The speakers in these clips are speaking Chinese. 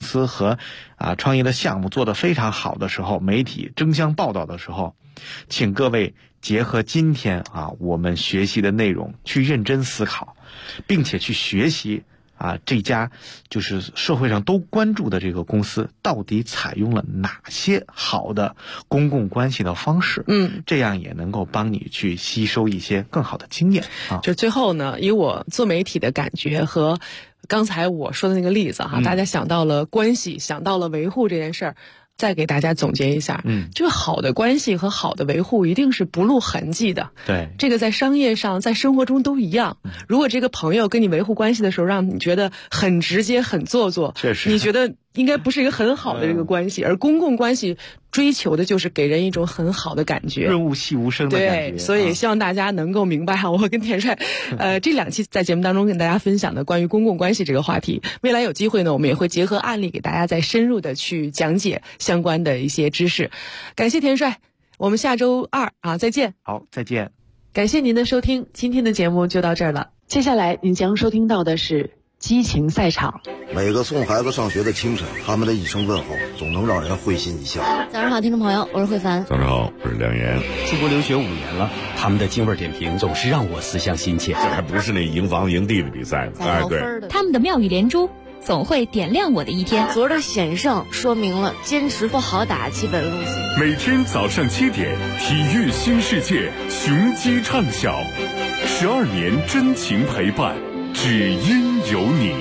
司和创业的项目做得非常好的时候，媒体争相报道的时候，请各位结合今天我们学习的内容去认真思考，并且去学习这家就是社会上都关注的这个公司到底采用了哪些好的公共关系的方式，这样也能够帮你去吸收一些更好的经验就最后呢，以我做媒体的感觉和刚才我说的那个例子大家想到了关系，想到了维护这件事儿，再给大家总结一下，这个好的关系和好的维护一定是不露痕迹的。 对， 这个在商业上，在生活中都一样。如果这个朋友跟你维护关系的时候，让你觉得很直接、很做作， 确实， 你觉得应该不是一个很好的这个关系。而公共关系追求的就是给人一种很好的感觉， 润物细无声的感觉。 对，所以希望大家能够明白我跟田帅，这2期在节目当中跟大家分享的关于公共关系这个话题。未来有机会呢，我们也会结合案例给大家再深入的去讲解相关的一些知识。感谢田帅，我们下周2再见。 好，再见。 感谢您的收听，今天的节目就到这儿了。接下来您将收听到的是激情赛场。 每个送孩子上学的清晨，他们的一声问候总能让人会心一笑。 早上好，听众朋友，我是慧凡。 早上好，我是梁岩。 出国留学5年了，他们的京味点评总是让我思乡心切。 这还不是那赢房赢地的比赛呢，对， 他们的妙语连珠总会点亮我的一天。 昨儿的险胜说明了坚持不好打基本路线。 每天早上7点，体育新世界，雄鸡唱晓，12年真情陪伴，只因有你。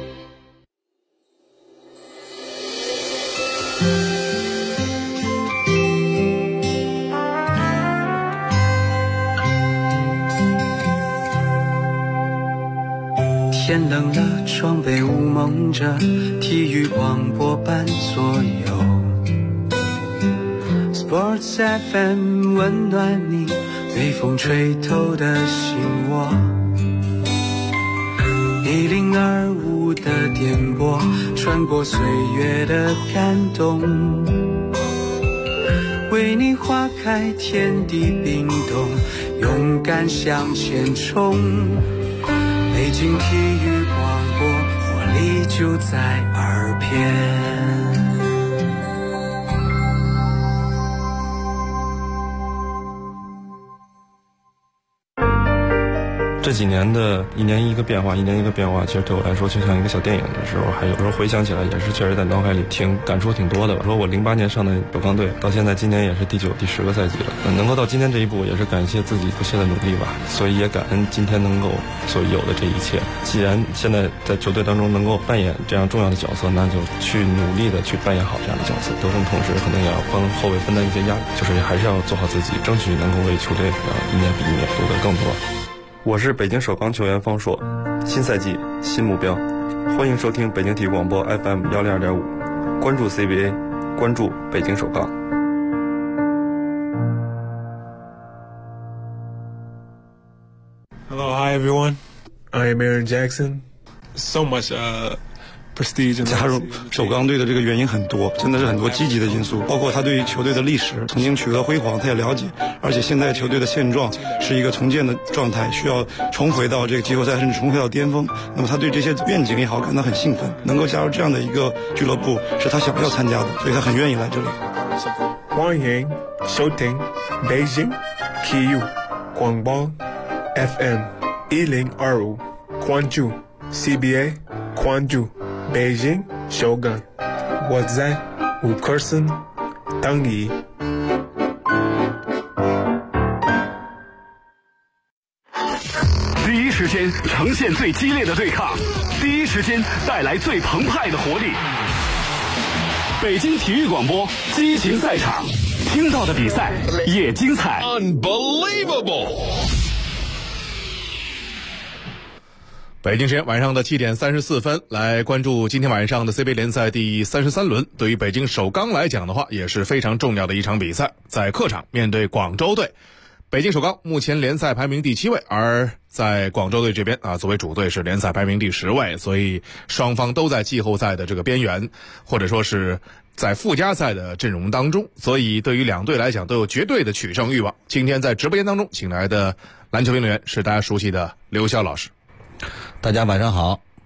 天冷了，窗被雾蒙着，体育广播伴左右。Sports FM 温暖你，被风吹透的心窝。1025的电波，穿过岁月的感动，为你划开天地冰冻，勇敢向前冲。北京体育广播，活力就在耳边。 这几年的一年一个变化，其实对我来说就像一个小电影的时候，还有时候回想起来也是确实在脑海里感触挺多的吧。说我08年上的首钢队，到现在今年也是第9、第10个赛季了，能够到今天这一步，也是感谢自己不懈的努力吧。所以也感恩今天能够所有的这一切。既然现在在球队当中能够扮演这样重要的角色，那就去努力的去扮演好这样的角色。得分同时可能也要帮后卫分担一些压力，就是还是要做好自己，争取能够为球队一年比一年夺得更多。我是北京首钢球员方硕，新赛季新目标，欢迎收听北京体育广播 FM 102.5，关注 CBA， 关注北京首钢。 Hello, hi everyone. I am Aaron Jackson. So much 加入首钢队的这个原因很多，真的是很多积极的因素，包括他对于球队的历史曾经取得辉煌他也了解，而且现在球队的现状是一个重建的状态，需要重回到这个季后赛甚至重回到巅峰。那么他对这些愿景也好感到很兴奋，能够加入这样的一个俱乐部是他想要参加的，所以他很愿意来这里。 欢迎收听北京体育广播 FM 1025，关注 CBA， 关注北京首钢，我在5颗星等你。 第一时间呈现最激烈的对抗，第一时间带来最澎湃的活力。北京体育广播激情赛场，听到的比赛也精彩。 Unbelievable！ 北京时间晚上的7点34分，来关注今天晚上的 CBA 联赛第33轮。对于北京首钢来讲的话，也是非常重要的一场比赛，在客场面对广州队。北京首钢目前联赛排名第7位，而在广州队这边作为主队是联赛排名第10位，所以双方都在季后赛的这个边缘，或者说是在附加赛的阵容当中，所以对于两队来讲都有绝对的取胜欲望。今天在直播间当中请来的篮球评论员是大家熟悉的刘潇老师。 大家晚上好。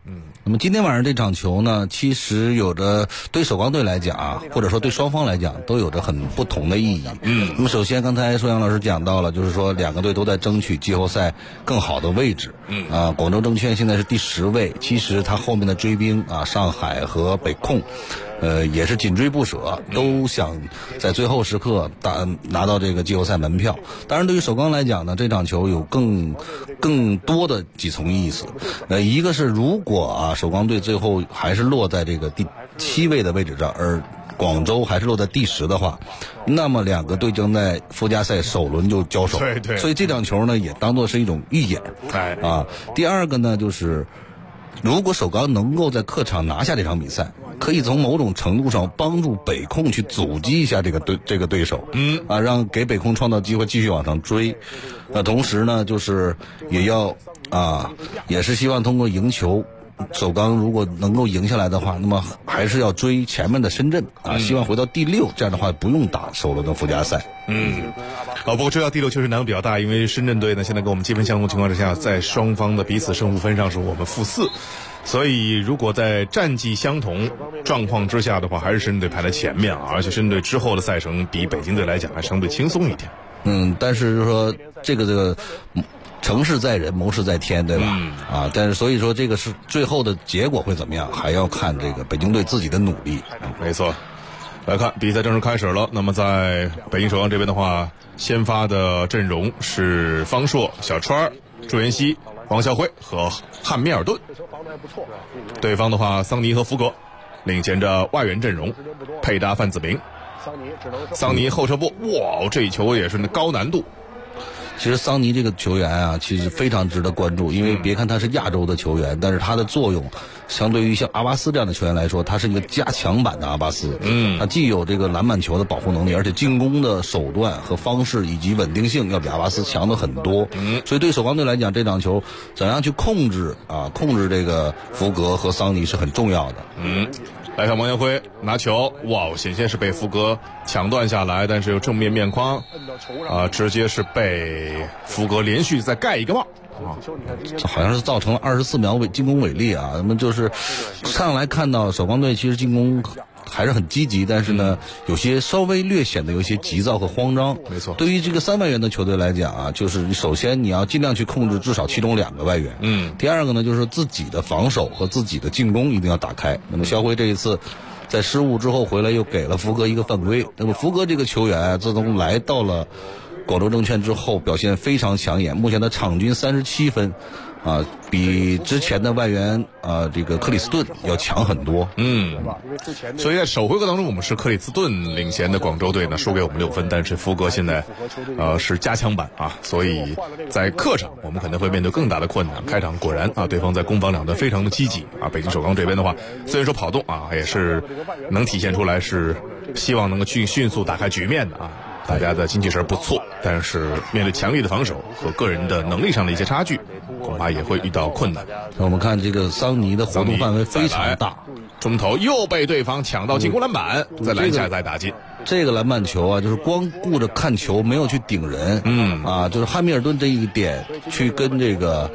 那么今天晚上这场球呢，其实有着对首钢队来讲啊，或者说对双方来讲，都有着很不同的意义。那么首先刚才说杨老师讲到了，就是说两个队都在争取季后赛更好的位置。广州证券现在是第10位，其实他后面的追兵啊，上海和北控。也是紧追不舍，都想在最后时刻拿到这个季后赛门票。当然，对于首钢来讲呢，这场球有更多的几层意思。一个是如果啊首钢队最后还是落在这个第7位的位置上，而广州还是落在第10的话，那么两个队将在附加赛首轮就交手。 对， 所以这场球呢也当作是一种预演。第二个呢就是如果首钢能够在客场拿下这场比赛，可以从某种程度上帮助北控去阻击一下这个对手，让给北控创造机会继续往上追。同时呢，就是也是希望通过赢球，首钢如果能够赢下来的话，那么还是要追前面的深圳希望回到第6，这样的话不用打首轮的附加赛。 不过追到第6确实难度比较大，因为深圳队呢现在跟我们积分相同情况之下，在双方的彼此胜负分上是我们负4。所以如果在战绩相同状况之下的话，还是深圳队排在前面而且深圳队之后的赛程比北京队来讲还相对轻松一点。 但是就是说这个成事在人，谋事在天，对吧？但是所以说这个是最后的结果会怎么样，还要看这个北京队自己的努力。 没错。来看比赛正式开始了。那么在北京首钢这边的话，先发的阵容是方硕、小川、朱彦西、王孝辉和汉密尔顿。对方的话，桑尼和福格领衔着外援阵容，佩达、范子铭。桑尼后撤步，哇，这一球也是高难度。 其实桑尼这个球员啊，其实非常值得关注，因为别看他是亚洲的球员，但是他的作用相对于像阿巴斯这样的球员来说，他是一个加强版的阿巴斯。他既有这个篮板球的保护能力，而且进攻的手段和方式以及稳定性要比阿巴斯强的很多。所以对首钢队来讲，这场球怎样去控制这个福格和桑尼是很重要的。 来看王耀辉拿球，哇，险些是被福格抢断下来，但是有正面面框直接是被福格连续再盖一个帽。 好像是造成了24秒进攻违例啊。那么就是上来看到首钢队其实进攻还是很积极，但是呢有些稍微略显得有些急躁和慌张。 没错， 对于这个3外援的球队来讲啊，就是首先你要尽量去控制至少其中2个外援。第二个呢就是自己的防守和自己的进攻一定要打开。那么肖辉这一次在失误之后回来又给了福格一个犯规。那么福格这个球员自从来到了广州证券之后表现非常抢眼，目前的场均37分比之前的外援这个克里斯顿要强很多。 所以在首回合当中我们是克里斯顿领衔的广州队呢输给我们6分，但是福格现在是加强版所以在客场我们可能会面对更大的困难。开场果然对方在攻防两端非常的积极北京首钢这边的话虽然说跑动也是能体现出来是希望能够去迅速打开局面的大家的精气神不错，但是面对强力的防守和个人的能力上的一些差距，恐怕也会遇到困难。 我们看这个桑尼的活动范围非常大， 中投又被对方抢到进攻篮板，在篮下再打进。 这个篮板球啊，就是光顾着看球，没有去顶人。就是汉密尔顿这一点去跟这个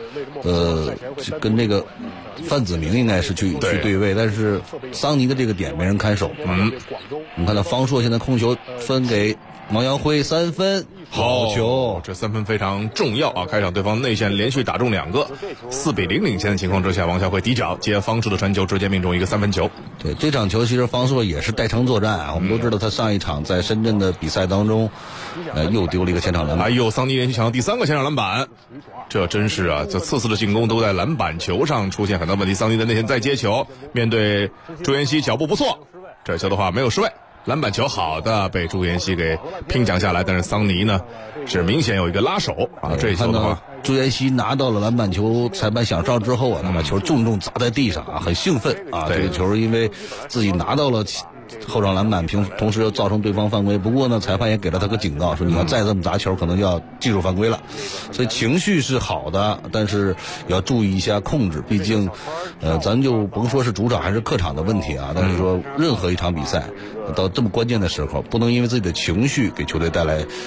范子铭应该是去对位，但是桑尼的这个点没人看守。我们看到方硕现在控球分给王耀辉3分，好球， 这3分非常重要开场对方内线连续打中2个，4比0领先的情况之下，王孝辉底角接方硕的传球，直接命中一个3分球。 对，这场球其实方硕也是带伤作战我们都知道他上一场在深圳的比赛当中又丢了一个前场篮板。 桑尼连续抢到第3个前场篮板，这真是这次的进攻都在篮板球上出现很多问题。桑尼的内线再接球，面对朱彦西脚步不错，这球的话没有失位，篮板球好的被朱彦西给拼抢下来，但是桑尼呢是明显有一个拉手这一球的话， 朱彦西拿到了篮板球，裁判响哨之后他把球重重砸在地上很兴奋这个球因为自己拿到了后场篮板，同时又造成对方犯规。不过呢，裁判也给了他个警告，说你要再这么砸球，可能就要技术犯规了。所以情绪是好的，但是也要注意一下控制。毕竟，咱就甭说是主场还是客场的问题但是说任何一场比赛到这么关键的时候，不能因为自己的情绪给球队带来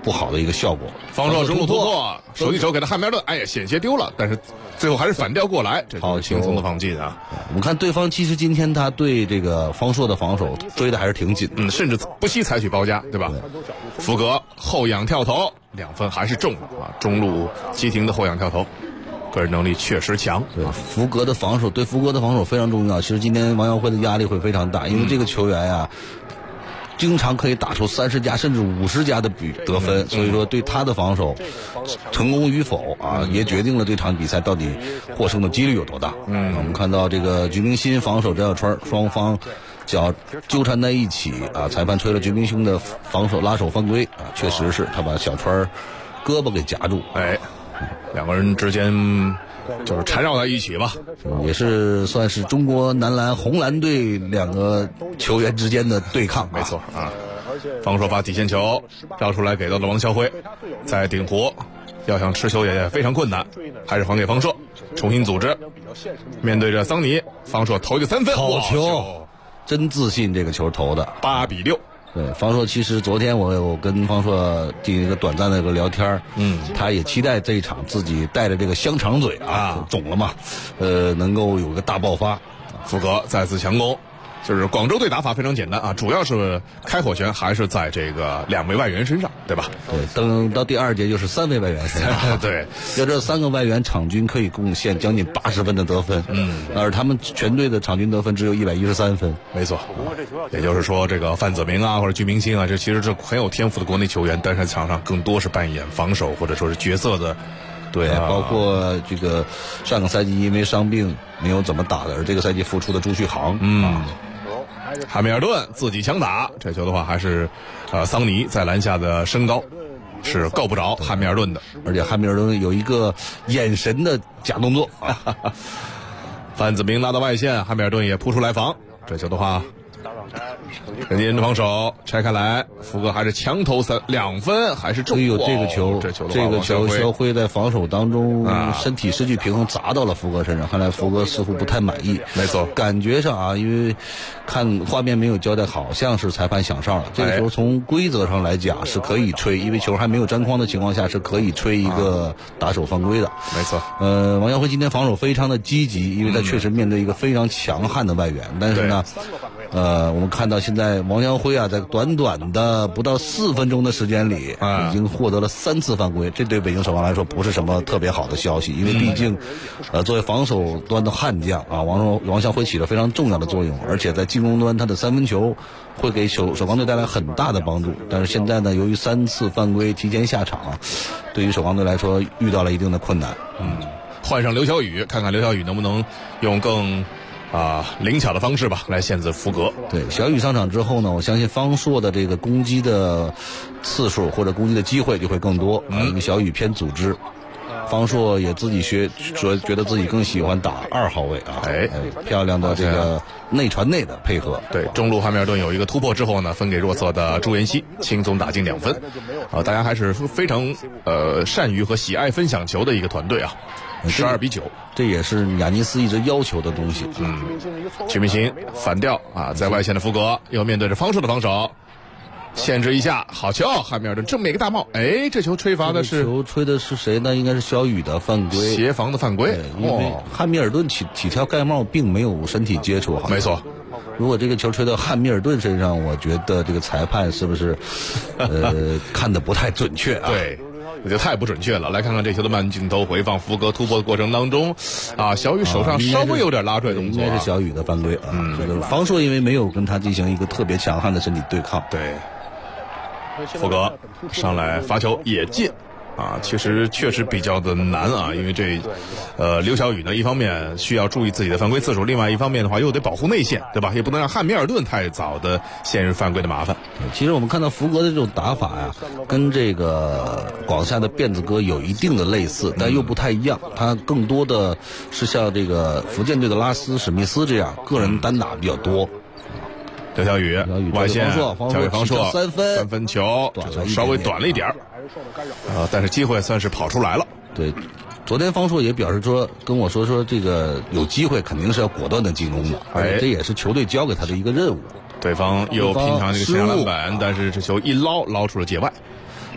不好的一个效果。 方硕中路突破，手递手给他汉密尔顿，哎呀，险些丢了，但是最后还是反调过来，这就是轻松的放进啊。 我们看对方其实今天他对这个方硕的防守追的还是挺紧的， 甚至不惜采取包夹，对吧？福格后仰跳投2分还是中了啊，中路急停的后仰跳投。个人能力确实强， 对福格的防守，对福格的防守非常重要。其实今天王耀辉的压力会非常大，因为这个球员呀，经常可以打出30加甚至50加的得分，所以说对他的防守成功与否啊，也决定了这场比赛到底获胜的几率有多大。我们看到这个鞠明鑫防守翟小川，双方脚纠缠在一起啊，裁判吹了鞠明鑫的防守拉手犯规啊，确实是他把小川胳膊给夹住， 两个人之间就是缠绕在一起吧， 也是算是中国男篮红蓝队2个球员之间的对抗。 没错啊，方硕把底线球绕出来给到了王啸辉，在顶弧要想持球也非常困难，还是还给方硕重新组织，面对着桑尼，方硕投一个3分， 好球，真自信，这个球投的 8比6。 对，方硕其实昨天我有跟方硕进行一个短暂的一个聊天，他也期待这一场自己带着这个香肠嘴啊，肿了嘛，能够有个大爆发。 福格再次强攻，就是广州队打法非常简单啊，主要是开火权还是在这个2位外援身上，对吧？ 对，等到第2节就是3位外援身上。 对， 要这3个外援场均可以贡献将近80分的得分，而他们全队的场均得分只有113分。 没错，也就是说这个范泽明啊或者鞠明鑫啊，这其实是很有天赋的国内球员，但是在场上更多是扮演防守或者说是角色的。 对，包括这个上个赛季因为伤病没有怎么打的，而这个赛季复出的朱旭航， 汉密尔顿自己强打，这球的话还是桑尼在篮下的身高是够不着汉密尔顿的， 而且汉密尔顿有一个眼神的假动作啊。 范子明拉到外线，汉密尔顿也扑出来防，这球的话人家防守拆开来，福格还是强投2分，还是中。 这个球， 这球肖辉在防守当中身体失去平衡，砸到了福格身上，看来福格似乎不太满意。 没错， 感觉上啊，因为看画面没有交代，好像是裁判响哨了。这个球从规则上来讲是可以吹，因为球还没有沾框的情况下是可以吹一个打手犯规的。 没错。 王耀辉今天防守非常的积极，因为他确实面对一个非常强悍的外援，但是呢，我们看到现在王耀辉啊，在短短的不到4分钟的时间里，已经获得了3次犯规，这对北京首钢来说不是什么特别好的消息，因为毕竟，作为防守端的悍将啊，王耀辉起了非常重要的作用，而且在进攻端他的3分球会给首钢队带来很大的帮助。但是现在呢，由于3次犯规提前下场，对于首钢队来说遇到了一定的困难。 换上刘晓宇，看看刘晓宇能不能用更灵巧的方式吧来限制福格。 对，小宇上场之后呢，我相信方硕的这个攻击的次数或者攻击的机会就会更多，因为小宇偏组织，方硕也自己觉得自己更喜欢打2号位啊。漂亮的这个内传内的配合。 对，中路汉密尔顿有一个突破之后呢，分给弱侧的朱彦曦，轻松打进2分。大家还是非常善于和喜爱分享球的一个团队啊。12比9， 这也是亚尼斯一直要求的东西。 曲明星反调啊，在外线的福格又面对着方硕的防守，限制一下，好球！汉密尔顿正面一个大帽，这球吹罚的是球吹的是谁呢？应该是小宇的犯规， 协防的犯规。 因为汉密尔顿起跳盖帽并没有身体接触， 没错。 如果这个球吹到汉密尔顿身上，我觉得这个裁判是不是看得不太准确啊？ 对。这就太不准确了。来看看这球的慢镜头回放，福格突破的过程当中，小宇手上稍微有点拉拽动作， 应该是小宇的犯规啊。方硕因为没有跟他进行一个特别强悍的身体对抗， 对，福格上来罚球也进。其实确实比较的难啊，因为刘晓宇呢，一方面需要注意自己的犯规次数，另外一方面的话又得保护内线，对吧？也不能让汉密尔顿太早的陷入犯规的麻烦。 其实我们看到福格的这种打法呀，跟这个广厦的辫子哥有一定的类似，但又不太一样。他更多的是像这个福建队的拉斯史密斯这样个人单打比较多。 刘晓宇外线交给方硕 3 分球，稍微短了一点但是机会算是跑出来了。 对，昨天方硕也表示说，跟我说这个有机会肯定是要果断的进攻的，而且这也是球队交给他的一个任务。 对方又拼抢这个前篮板，但是这球一捞出了界外。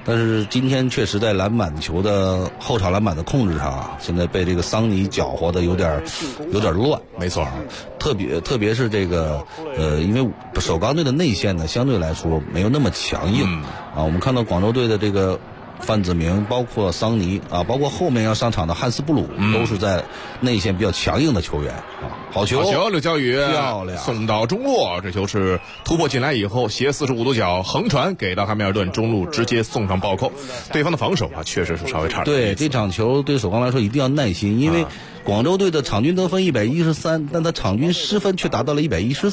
但是今天确实在篮板球的后场篮板的控制上啊，现在被这个桑尼搅和的有点乱。 没错， 特别是这个因为首钢队的内线呢相对来说没有那么强硬啊。我们看到广州队的这个范子铭，包括桑尼啊，包括后面要上场的汉斯布鲁，都是在内线比较强硬的球员啊。好球， 刘晓宇漂亮， 送到中路，这球是突破进来以后斜45度角横传给到汉密尔顿，中路直接送上暴扣。对方的防守啊，确实是稍微差点。 对这场球对首钢来说一定要耐心，因为广州队的场均得分113，但他场均失分却达到了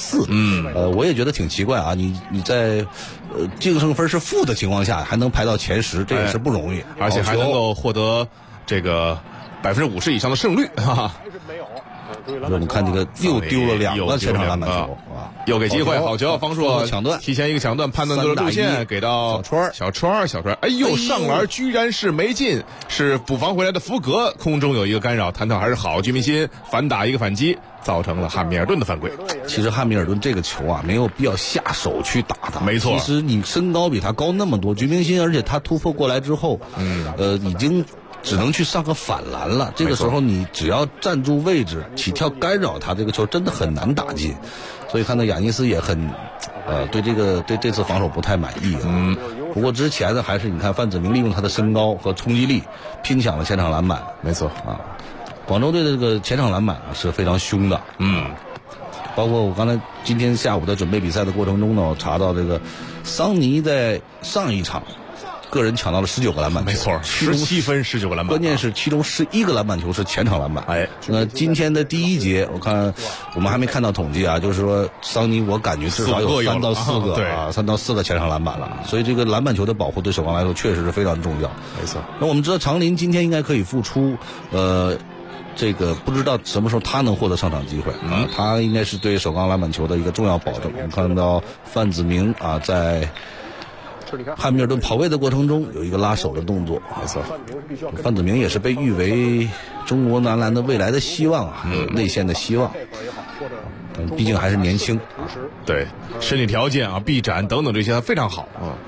114。我也觉得挺奇怪啊，你在净胜分是负的情况下还能排到前10，这也是不容易， 而且还能够获得这个50%以上的胜率，哈哈。 我们看这个又丢了2个前场篮板球， 又给机会，好球，方硕抢断， 提前一个抢断，判断对了路线，给到小川，哎呦，上篮居然是没进，是补防回来的福格，空中有一个干扰，弹跳还是好，居民新反打一个反击，造成了汉密尔顿的犯规。 其实汉密尔顿这个球啊，没有必要下手去打他， 没错。 其实你身高比他高那么多，居民新，而且他突破过来之后，已经只能去上个反篮了。这个时候你只要站住位置起跳干扰他，这个球真的很难打进。所以看到亚尼斯也很对这次防守不太满意啊。不过之前呢，还是你看范子铭利用他的身高和冲击力拼抢了前场篮板。 没错啊，广州队的这个前场篮板是非常凶的。包括我刚才今天下午在准备比赛的过程中呢，我查到这个桑尼在上一场个人抢到了19个篮板球， 没错，17分19个篮板， 关键是其中11个篮板球是前场篮板。那今天的第一节，我看我们还没看到统计啊，就是说桑尼我感觉至少有3到4个3到4个前场篮板了，所以这个篮板球的保护对首钢来说确实是非常重要。 没错。那我们知道长林今天应该可以复出，这个不知道什么时候他能获得上场机会啊，他应该是对首钢篮板球的一个重要保证。我们看到范子铭啊，在汉密尔顿跑位的过程中有一个拉手的动作， 没错。 范子铭也是被誉为中国男篮的未来的希望啊，内线的希望。毕竟还是年轻， 对身体条件啊、臂展等等这些非常好啊。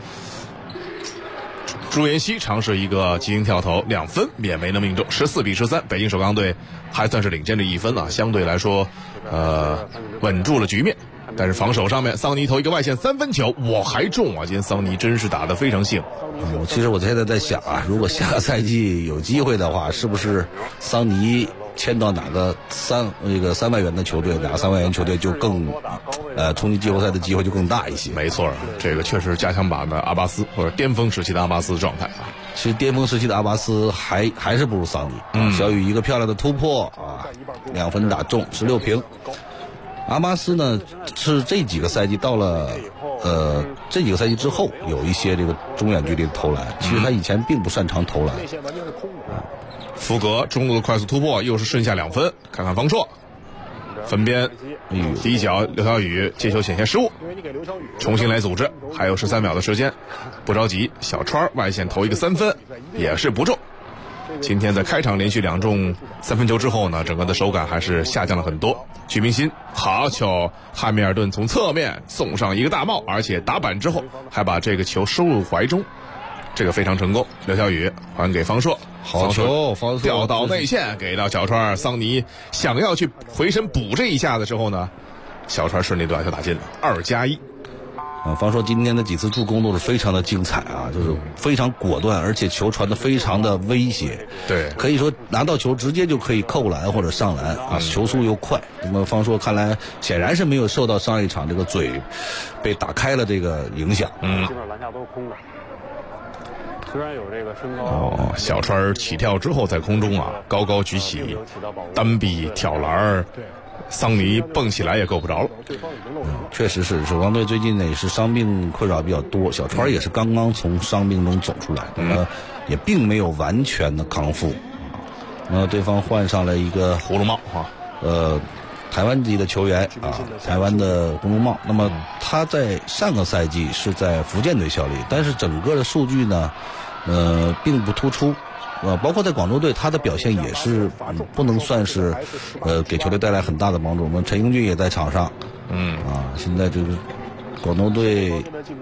朱彦曦尝试一个急停跳投，2分也没能命中，14比13，北京首钢队还算是领先着1分啊，相对来说，稳住了局面。但是防守上面，桑尼投一个外线3分球，我还中啊！今天桑尼真是打得非常幸。 其实我现在在想啊，如果下个赛季有机会的话，是不是桑尼签到哪个3万元的球队，哪个3万元球队就更冲击季后赛的机会就更大一些？ 没错，这个确实加强版的阿巴斯或者巅峰时期的阿巴斯的状态啊。 其实巅峰时期的阿巴斯还是不如桑尼。小雨一个漂亮的突破啊，2分打中，16平。阿巴斯呢是这几个赛季到了这几个赛季之后有一些这个中远距离的投篮，其实他以前并不擅长投篮。 福格中路的快速突破，又是顺下2分，看看方硕分边第一脚，刘晓宇接球险些失误，重新来组织，还有13秒的时间，不着急，小川外线投一个3分也是不中。今天在开场连续2中3分球之后呢，整个的手感还是下降了很多。许明新好球，汉密尔顿从侧面送上一个大帽，而且打板之后还把这个球收入怀中，这个非常成功。刘晓宇还给方硕， 好球， 方硕掉到内线给到小川，桑尼想要去回身补这一下的时候呢，小川顺利短球打进了2+1。 方硕今天的几次助攻都是非常的精彩啊，就是非常果断，而且球传的非常的威胁。 对， 可以说拿到球直接就可以扣篮或者上篮啊，球速又快。那么方硕看来显然是没有受到上一场这个嘴被打开了这个影响。 基本上篮下都是空的。虽然有这个身高。 小川起跳之后在空中啊，高高举起，单臂挑篮。桑尼蹦起来也够不着了。 确实是首钢队最近呢也是伤病困扰比较多，小川也是刚刚从伤病中走出来，那么也并没有完全的康复。那对方换上了一个葫芦帽台湾籍的球员啊，台湾的葫芦帽。那么他在上个赛季是在福建队效力，但是整个的数据呢并不突出。包括在广州队，他的表现也是不能算是给球队带来很大的帮助。我们陈英俊也在场上，现在这个广州队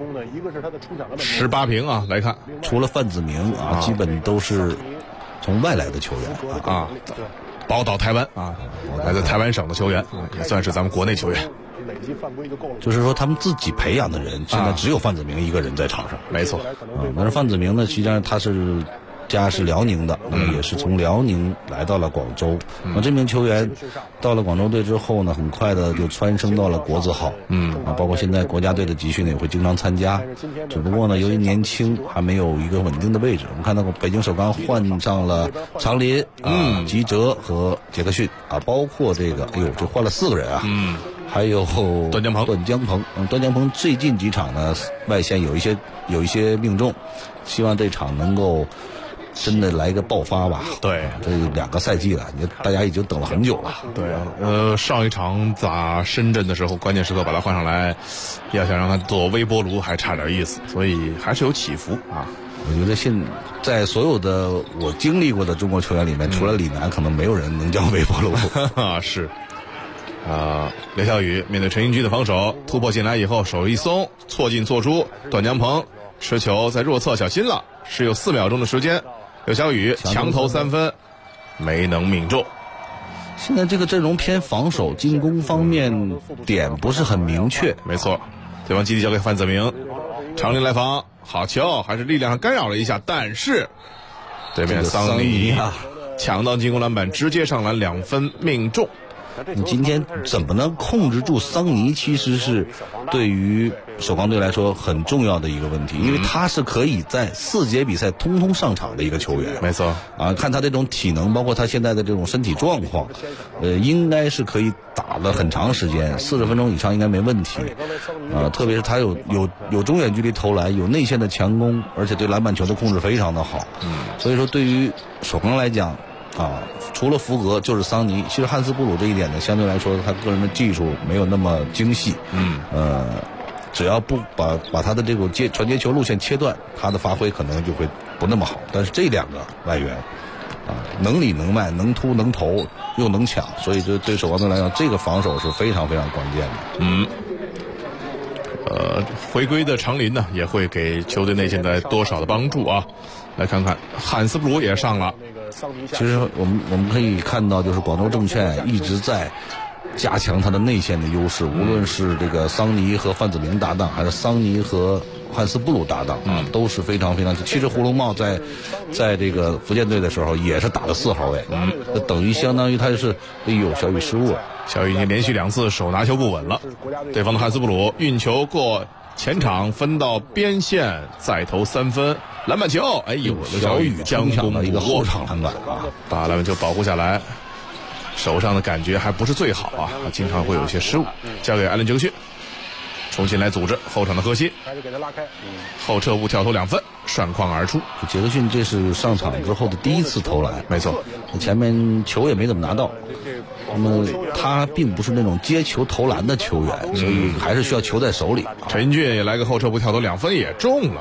18平啊，来看， 除了范子铭啊，基本都是从外来的球员啊，宝岛台湾啊，来自台湾省的球员，也算是咱们国内球员。 就是说他们自己培养的人，现在只有范子铭一个人在场上。 没错， 但是范子铭呢，实际上他是家是辽宁的，那么也是从辽宁来到了广州。那这名球员到了广州队之后呢，很快的就蹿升到了国字号。包括现在国家队的集训也会经常参加。只不过呢，由于年轻，还没有一个稳定的位置。我们看到北京首钢换上了常林、吉哲和杰克逊啊，包括这换了4个人啊。还有段江鹏， 段江鹏最近几场呢，外线有一些命中，希望这场能够真的来个爆发吧。 对， 这2个赛季了，大家已经等了很久了。 对，上一场打深圳的时候，关键时刻把他换上来，要想让他做微波炉还差点意思，所以还是有起伏啊。 我觉得现在所有的我经历过的中国球员里面，除了李楠，可能没有人能叫微波炉。 是。刘晓宇面对陈英军的防守，突破进来以后手一松，错进错出，段江鹏持球在弱侧小心了，是有4秒钟的时间，刘晓宇强投3分没能命中。 现在这个阵容偏防守，进攻方面点不是很明确。 没错，对方基地交给范子铭，常林来防，好球，还是力量上干扰了一下，但是对面桑尼抢到进攻篮板，直接上篮2分命中。 你今天怎么能控制住桑尼，其实是对于首钢队来说很重要的一个问题，因为他是可以在4节比赛通通上场的一个球员。 没错啊，看他这种体能，包括他现在的这种身体状况，应该是可以打了很长时间，40分钟以上应该没问题。特别是他有中远距离投篮，有内线的强攻，而且对篮板球的控制非常的好。所以说对于首钢来讲除了福格就是桑尼。其实汉斯布鲁这一点呢，相对来说他个人的技术没有那么精细。只要不把他的这种传接球路线切断，他的发挥可能就会不那么好。但是这2个外援能里能外，能突能投又能抢，所以对首钢队来讲，这个防守是非常非常关键的。回归的常林呢，也会给球队内线带来多少的帮助啊？来看看汉斯布鲁也上了。 其实我们可以看到，就是广州证券一直在加强他的内线的优势，无论是这个桑尼和范子铭搭档，还是桑尼和汉斯布鲁搭档都是非常非常。其实胡龙茂在这个福建队的时候也是打了4号位，等于相当于他是小雨失误了， 小雨已经连续2次手拿球不稳了。对方的汉斯布鲁运球过前场分到边线，再投3分，篮板球， 小雨将攻了一个后场篮板把篮板球保护下来，手上的感觉还不是最好啊，经常会有一些失误。交给艾伦杰克逊，重新来组织后场的核心，后撤步跳投2分，涮框而出。 杰克逊这是上场之后的第1次投篮， 没错， 前面球也没怎么拿到。那么他并不是那种接球投篮的球员，所以还是需要球在手里。 陈英俊也来个后撤步跳投2分，也中了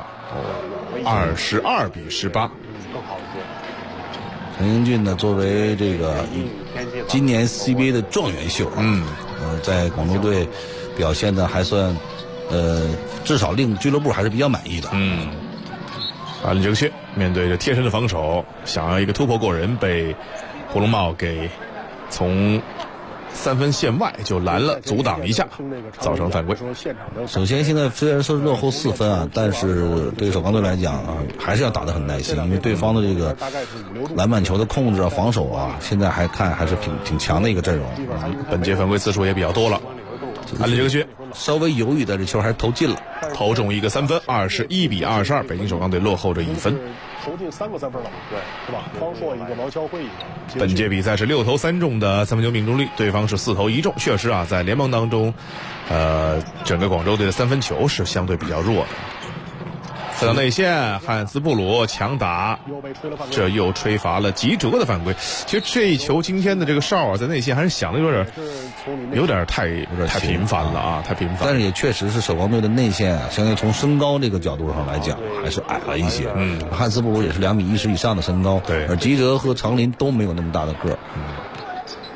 ，22-18。 陈英俊呢，作为这个今年 CBA 的状元秀在广州队表现的还算至少令俱乐部还是比较满意的。 阿伦杰克逊面对着贴身的防守，想要一个突破过人，被胡龙茂给从3分线外就拦了，阻挡一下，造成犯规。 首先现在虽然说落后4分但是对首钢队来讲还是要打得很耐心，因为对方的这个篮板球的控制防守现在还是挺强的一个阵容。 本届犯规次数也比较多了。阿伦杰克逊稍微犹豫的这球还是投进了， 投中一个3分，21-22，北京首钢队落后着1分。 投进3个3分了，对，是吧？方硕一个，毛乔辉一个。 本届比赛是6投3中的3分球命中率，对方是4投1中。确实在联盟当中，整个广州队的3分球是相对比较弱的。再到内线，汉斯布鲁强打，这又吹罚了吉哲的犯规。其实这一球今天的这个哨在内线还是响的有点太频繁了太频繁。 但是也确实是首钢队的内线相对从身高这个角度上来讲还是矮了一些。汉斯布鲁也是2.10米以上的身高， 对， 而吉哲和常林都没有那么大的个儿。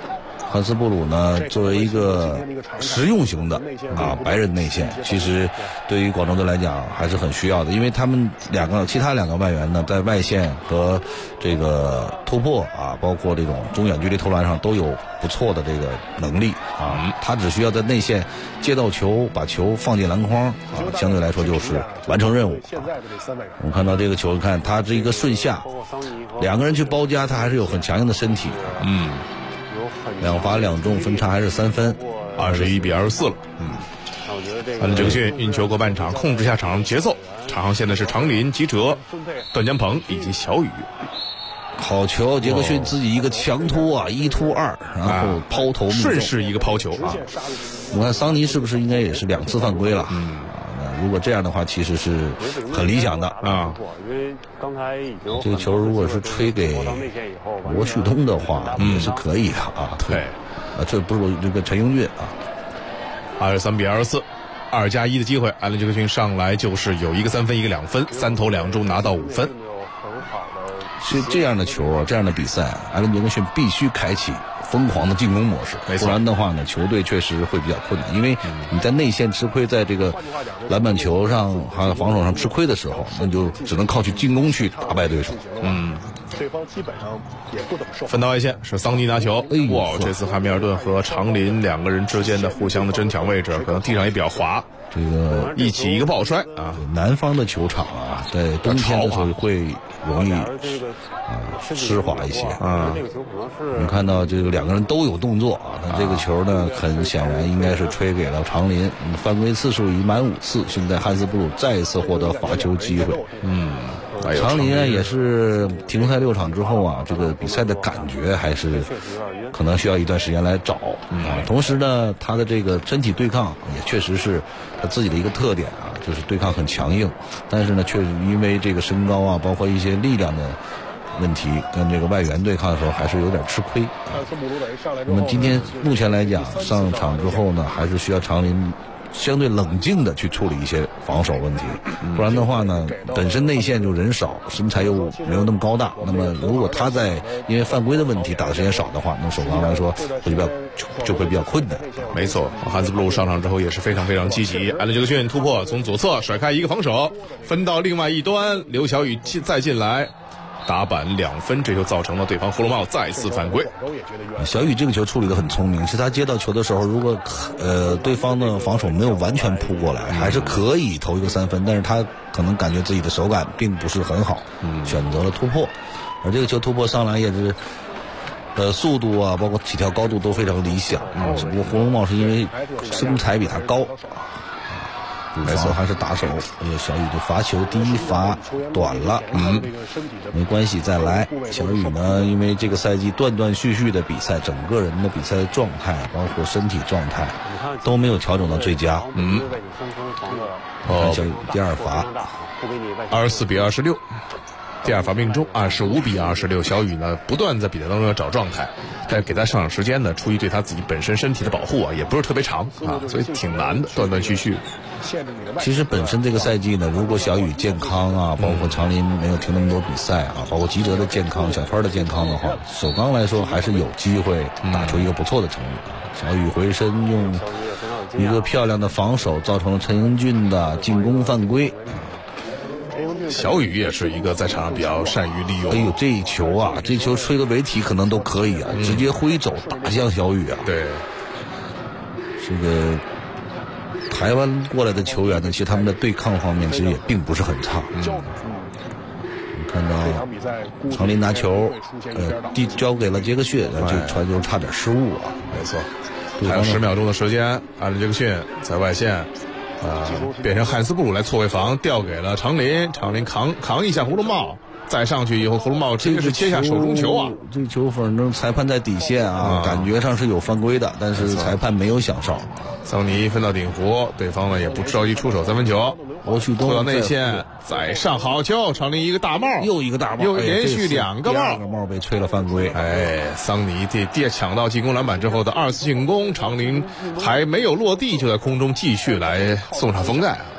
汉斯布鲁呢，作为一个实用型的白人内线，其实对于广州队来讲还是很需要的，因为他们其他两个外援呢，在外线和这个突破包括这种中远距离投篮上都有不错的这个能力他只需要在内线接到球，把球放进篮筐相对来说就是完成任务我们看到这个球，看他这一个顺下，两个人去包夹，他还是有很强硬的身体两罚两中，分差还是3分 ，21-24了。安德杰克逊运球过半场，控制下场上节奏。场上现在是长林、吉哲、段江鹏以及小雨。 好球，杰克逊自己一个强突1突2，然后抛投顺势一个抛球我看桑尼是不是应该也是2次犯规了？如果这样的话，其实是很理想的这个球如果是吹给罗旭东的话，也是可以的对， 这不是这个陈英俊 23-24，2+1的机会，安德杰克逊上来就是有一个3分，一个2分，3投2中拿到5分。 是这样的球这样的比赛，安德杰克逊必须开启疯狂的进攻模式，不然的话呢，球队确实会比较困难。因为你在内线吃亏，在这个篮板球上还有防守上吃亏的时候，那就只能靠去进攻去打败对手。 对方基本上也不怎么受。分到外线是桑尼拿球，哇！这次汉密尔顿和长林两个人之间的互相的争抢位置，可能地上也比较滑。 这个一起一个抱摔南方的球场在冬天的时候会容易湿滑一些我们看到这个两个人都有动作那这个球呢，很显然应该是吹给了长林，犯规次数已满5次，现在汉斯布鲁再一次获得罚球机会。长林也是停赛6场之后这个比赛的感觉还是可能需要一段时间来找同时呢，他的这个身体对抗也确实是他自己的一个特点就是对抗很强硬，但是呢，确实因为这个身高包括一些力量的问题，跟这个外援对抗的时候还是有点吃亏那么今天目前来讲，上场之后呢，还是需要长林相对冷静的去处理一些防守问题不然的话呢，本身内线就人少，身材又没有那么高大，那么如果他在因为犯规的问题打的时间少的话，那首钢来说就会比较困难。 没错，汉斯布鲁上场之后也是非常非常积极，安德杰克逊突破从左侧甩开一个防守，分到另外一端，刘晓宇再进来打板2分，这就造成了对方胡龙茂再次犯规。 小雨这个球处理得很聪明，是他接到球的时候，如果对方的防守没有完全扑过来，还是可以投一个3分，但是他可能感觉自己的手感并不是很好，选择了突破。而这个球突破上来也是速度包括起跳高度都非常理想只不过胡龙茂是因为身材比他高没错，还是打手。小雨的罚球第一罚短了，没关系，再来。小雨呢，因为这个赛季断断续续的比赛，整个人的比赛状态，包括身体状态，都没有调整到最佳。小雨第2罚 ，24-26。第2罚命中，25-26。小雨呢不断在比赛当中要找状态，但是给他上场时间呢，出于对他自己本身身体的保护也不是特别长所以挺难的，断断续续。 其实本身这个赛季呢，如果小雨健康包括长林没有停那么多比赛包括吉哲的健康、小川的健康的话，首钢来说还是有机会打出一个不错的成绩小雨回身用一个漂亮的防守，造成了陈英俊的进攻犯规。 小雨也是一个在场上比较善于利用。 这一球这球吹个违体可能都可以直接挥肘打向小雨对， 这个台湾过来的球员呢，其实他们的对抗方面其实也并不是很差。看到长林拿球交给了杰克逊，这传球差点失误没错，还有10秒钟的时间，安德杰克逊在外线变成汉斯布鲁来错位防，调给了长林，长林扛一下胡龙茂，再上去以后，胡龙茂这个是接下手中球这球反正裁判在底线感觉上是有犯规的，但是裁判没有响哨。 桑尼分到顶弧，对方呢也不着急出手3分球，拖到内线，再上好球，长林一个大帽， 又一个大帽， 又连续2个帽， 第2个帽被吹了犯规。 桑尼抢到进攻篮板之后的2次进攻，长林还没有落地就在空中继续来送上封盖。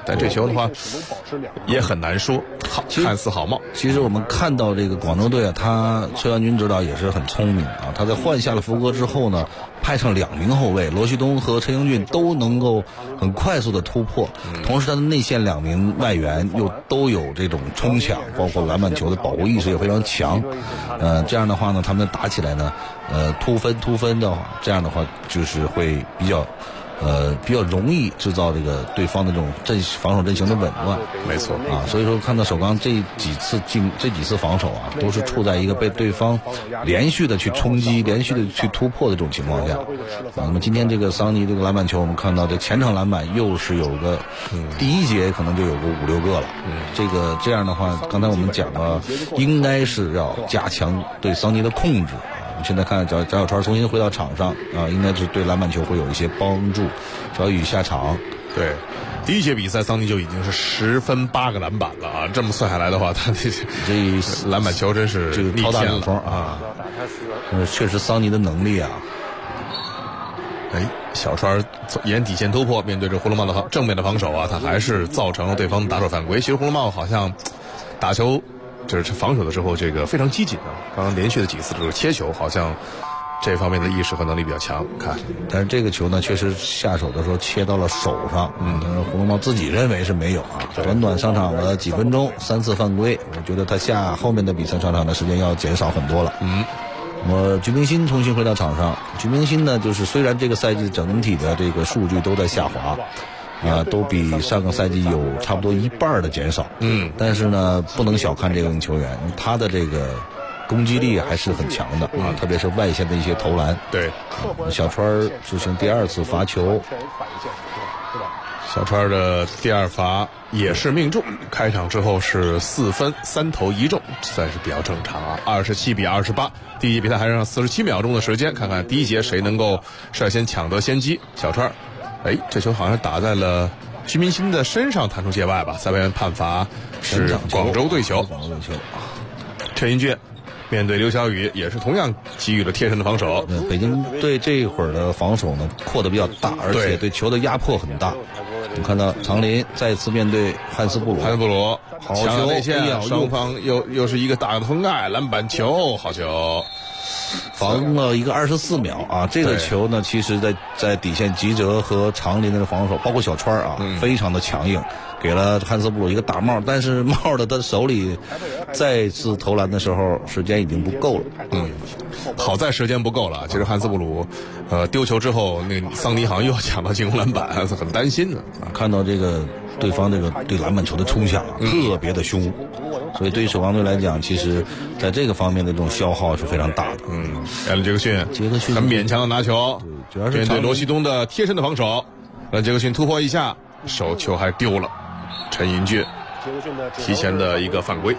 但这球的话也很难说，看似好冒。 其实我们看到这个广州队啊，他崔元军指导也是很聪明啊，他在换下了福格之后呢，派上2名后卫罗旭东和陈英俊都能够很快速的突破，同时他的内线2名外援又都有这种冲抢，包括篮板球的保护意识也非常强。这样的话呢，他们打起来呢，突分的话，这样的话就是会比较容易制造这个对方的这种防守阵型的紊乱。 没错啊，所以说看到首钢这几次防守啊，都是处在一个被对方连续的去冲击、连续的去突破的这种情况下。那么今天这个桑尼这个篮板球，我们看到这前场篮板又是有个第一节可能就有个5-6个了。这样的话，刚才我们讲了，应该是要加强对桑尼的控制。现在看翟小川重新回到场上啊，应该是对篮板球会有一些帮助。小雨下场， 对，第一节比赛桑尼就已经是10分8个篮板了啊！这么算下来的话，他这篮板球真是这个超大中锋啊！确实桑尼的能力啊。 小川沿底线突破，面对着胡罗茂的正面的防守啊，他还是造成了对方打手犯规。其实胡罗茂好像打球就是防守的时候，这个非常激进啊。刚刚连续的几次就是切球，好像这方面的意识和能力比较强。看， 但是这个球呢，确实下手的时候切到了手上。但是胡罗茂自己认为是没有啊。短上场了几分钟，3次犯规，我觉得他后面的比赛上场的时间要减少很多了。菊明鑫重新回到场上。菊明鑫呢，就是虽然这个赛季整体的这个数据都在下滑。都比上个赛季有差不多1半的减少。但是呢，不能小看这名球员，他的这个攻击力还是很强的啊，特别是外线的一些投篮。 对， 小川执行第2次罚球， 小川的第2罚也是命中，开场之后是4分3投1中，算是比较正常啊。27-28，第一节比赛还剩47秒钟的时间，看看第一节谁能够率先抢得先机。小川。这球好像打在了徐明鑫的身上，弹出界外吧。裁判员判罚是广州队球。陈英俊面对刘晓宇也是同样给予了贴身的防守。 北京队这会儿的防守呢扩得比较大，而且对球的压迫很大。我们看到长林再次面对汉斯布鲁，好球内线，双方又是一个大的封盖，篮板球，好球。 防了一个24秒啊！这个球呢，其实在底线吉哲和长林的防守，包括小川啊，非常的强硬，给了汉斯布鲁一个大帽，但是帽的他手里再次投篮的时候，时间已经不够了。 好在时间不够了。其实汉斯布鲁丢球之后，那桑尼好像又要抢到进攻篮板，很担心的。 看到这个对方这个对篮板球的冲抢特别的凶。所以对于首钢队来讲，其实在这个方面的这种消耗是非常大的。 艾伦杰克逊很勉强的拿球， 主要是面对罗西东的贴身的防守，艾伦杰克逊突破一下，手球还丢了。陈英俊提前的一个犯规。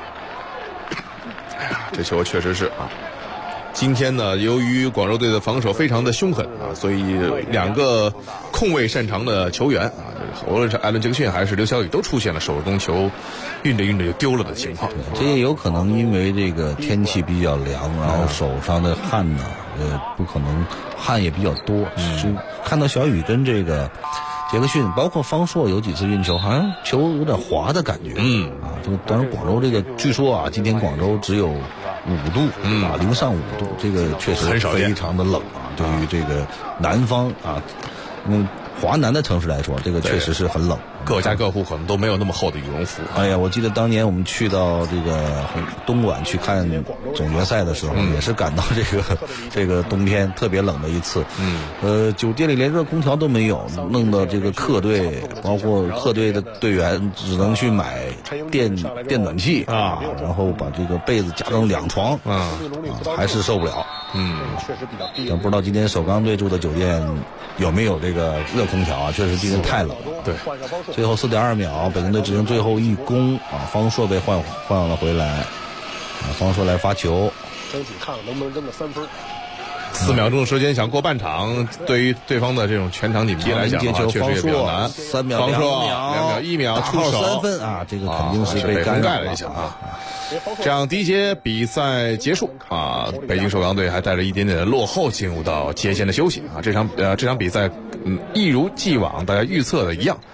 这球确实是啊。今天呢，由于广州队的防守非常的凶狠啊，所以2个控卫擅长的球员啊，无论是艾伦杰克逊还是刘晓宇，都出现了手中球运着就丢了的情况。 这也有可能因为这个天气比较凉，然后手上的汗呢，不可能汗也比较多。看到小宇跟这个杰克逊，包括方硕有几次运球，好像球有点滑的感觉。当然广州这个据说啊，今天广州只有5度，零上5度，这个确实非常的冷啊。对于这个南方啊，华南的城市来说，这个确实是很冷。 各家各户可能都没有那么厚的羽绒服。 哎呀，我记得当年我们去到这个东莞去看总决赛的时候，也是感到这个冬天特别冷的一次。酒店里连热空调都没有，弄到这个客队，包括客队的队员只能去买电暖气啊，然后把这个被子加成2床还是受不了。但不知道今天首钢队住的酒店有没有这个热空调啊？确实今天太冷了。 对。 最后4.2秒，北京队执行最后一攻啊，方硕被换了回来，方硕来发球， 争取看看能不能扔个3分。 4秒钟的时间想过半场，对于对方的这种全场紧逼来讲的话，确实也比较难。 3秒、 2秒、1秒出手 3分啊，这个肯定是被干扰了一下啊。这样第一节比赛结束啊，北京首钢队还带着一点点的落后进入到节前的休息啊。这场比赛一如既往大家预测的一样。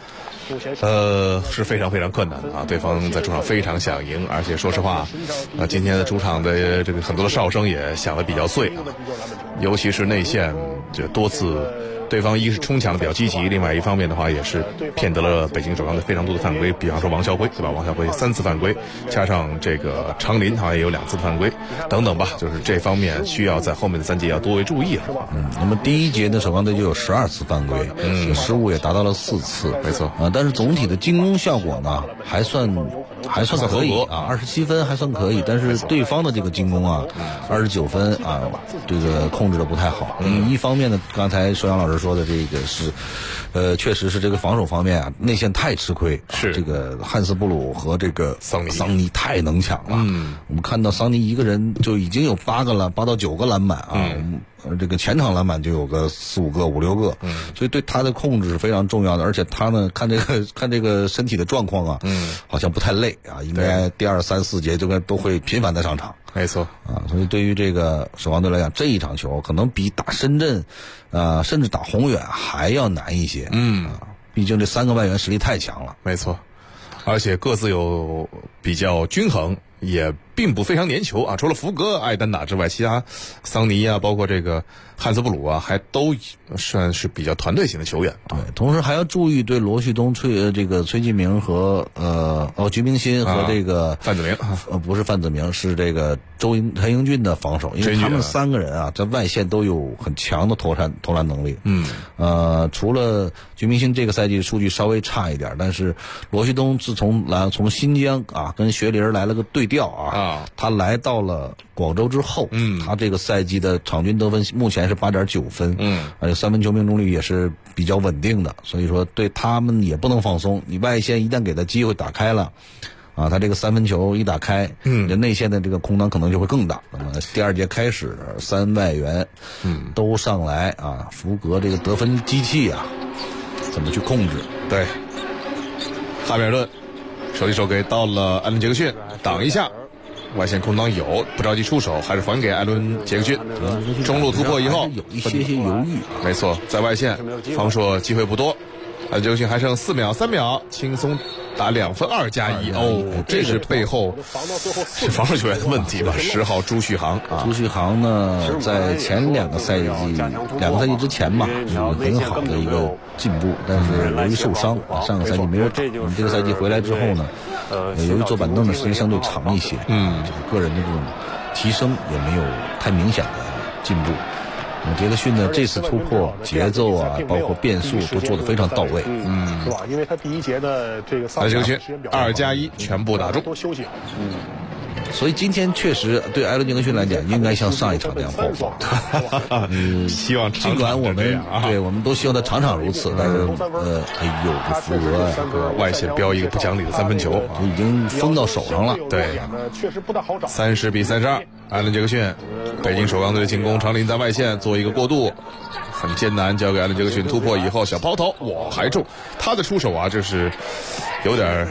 是非常非常困难的啊！对方在主场非常想赢，而且说实话，今天的主场的这个很多的哨声也响得比较碎啊，尤其是内线就多次。对方一是冲抢的比较积极，另外一方面的话也是骗得了北京首钢队非常多的犯规，比方说王晓辉对吧？王晓辉3次犯规，加上这个常林好像也有2次犯规，等等吧，就是这方面需要在后面的3节要多为注意了。 那么第一节呢，首钢队就有12次犯规，失误也达到了4次， 没错但是总体的进攻效果呢还算可以啊，27分还算可以，但是对方的这个进攻啊，29分啊，这个控制的不太好。一方面呢，刚才收阳老师说的这个是，确实是这个防守方面啊，内线太吃亏。 是这个汉斯布鲁和这个桑尼太能抢了。我们看到桑尼一个人就已经有8到9个篮板啊。这个前场篮板就有个4、5个、5、6个，所以对他的控制是非常重要的。而且他呢，看这个身体的状况啊，好像不太累啊，应该第2、3、4节都会频繁的上场。 没错啊，所以对于这个首钢队来讲，这一场球可能比打深圳，甚至打宏远还要难一些。毕竟这3个外援实力太强了。 没错，而且各自有比较均衡，也并不非常粘球啊。除了福格爱单打之外，其他桑尼啊，包括这个汉斯布鲁啊，还都算是比较团队型的球员。 对，同时还要注意对罗旭东、崔继明和鞠明鑫和这个范子铭， 不是范子铭，是这个陈英俊的防守，因为他们3个人啊，在外线都有很强的投篮能力。除了鞠明鑫这个赛季数据稍微差一点，但是罗旭东自从新疆啊跟学林来了个对调啊，他来到了广州之后，他这个赛季的场均得分目前是8.9分，而且3分球命中率也是比较稳定的，所以说对他们也不能放松。你外线一旦给他机会打开了，他这个3分球一打开，内线的这个空档可能就会更大。那么第2节开始，3外援，都上来啊，福格这个得分机器啊，怎么去控制？ 对，哈米尔顿手递手给到了艾伦·杰克逊，挡一下。外线空档有，不着急出手，还是还给艾伦·杰克逊。中路突破以后有一些犹豫。 没错，在外线防守机会不多，艾伦·杰克逊还剩4秒、3秒，轻松打2分2+1。这是背后是防守球员的问题吧？10号朱旭航啊， 朱旭航呢，在前2个赛季之前吧，有很好的一个进步，但是由于受伤，上个赛季没有打。这个赛季回来之后呢，由于坐板凳的时间相对长一些，这个个人的这种提升也没有太明显的进步。杰克逊呢，这次突破节奏啊，包括变速都做得非常到位， 是吧？因为他第1节的这个杰克逊2+1全部打中， 多休息。 所以今天确实对艾伦·杰克逊来讲，应该像上一场那样爆发。 希望尽管我们都希望他场场如此，但是这福格啊， 外线飙一个不讲理的3分球， 已经封到手上了。 对， 确实不大好找。 30比32，艾伦·杰克逊，北京首钢队的进攻，常林在外线做一个过渡。很艰难，交给艾伦·杰克逊突破以后，小抛投，哇，还中！他的出手啊，就是有点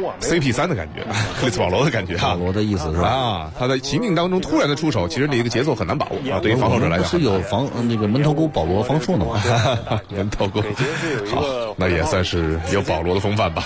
CP3 的感觉，克里斯保罗的感觉保罗的意思是吧？ 啊，他在情境当中突然的出手，其实那个节奏很难把握啊。对于防守者来讲， 是有那个门头沟保罗防守的吗？ 门头沟，好，那也算是有保罗的风范吧。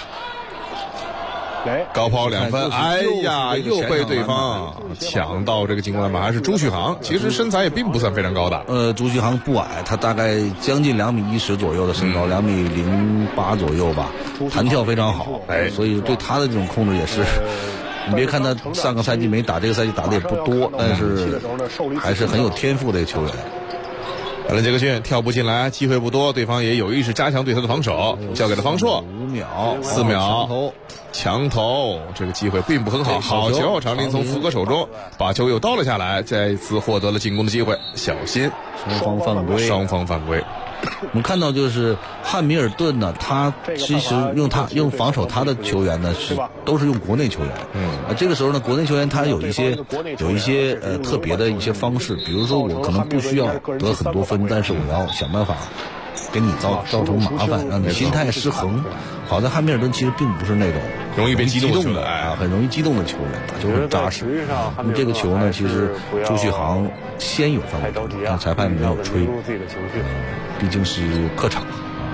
高抛2分，哎呀，又被对方抢到这个进攻篮板，还是朱旭航，其实身材也并不算非常高大。 朱旭航不矮，他大概将近2.10米左右的身高，2.08米左右吧，弹跳非常好，所以对他的这种控制也是。你别看他上个赛季没打，这个赛季打的也不多，但是还是很有天赋的一个球员。 艾伦·杰克逊跳不进来，机会不多，对方也有意识加强对他的防守，交给了方硕 ，5秒、 4秒，强投，这个机会并不很好，好球，常林从福格手中把球又倒了下来，再一次获得了进攻的机会，小心， 双方犯规。我们看到就是汉密尔顿呢，他其实用防守他的球员呢都是用国内球员，这个时候呢，国内球员他有一些特别的一些方式，比如说我可能不需要得很多分，但是我要想办法给你造成麻烦，让你心态失衡。好在汉密尔顿其实并不是那种容易被激动的很容易激动的球员，就很扎实。那么这个球呢，其实朱旭航先有犯规，但裁判没有吹，毕竟是客场。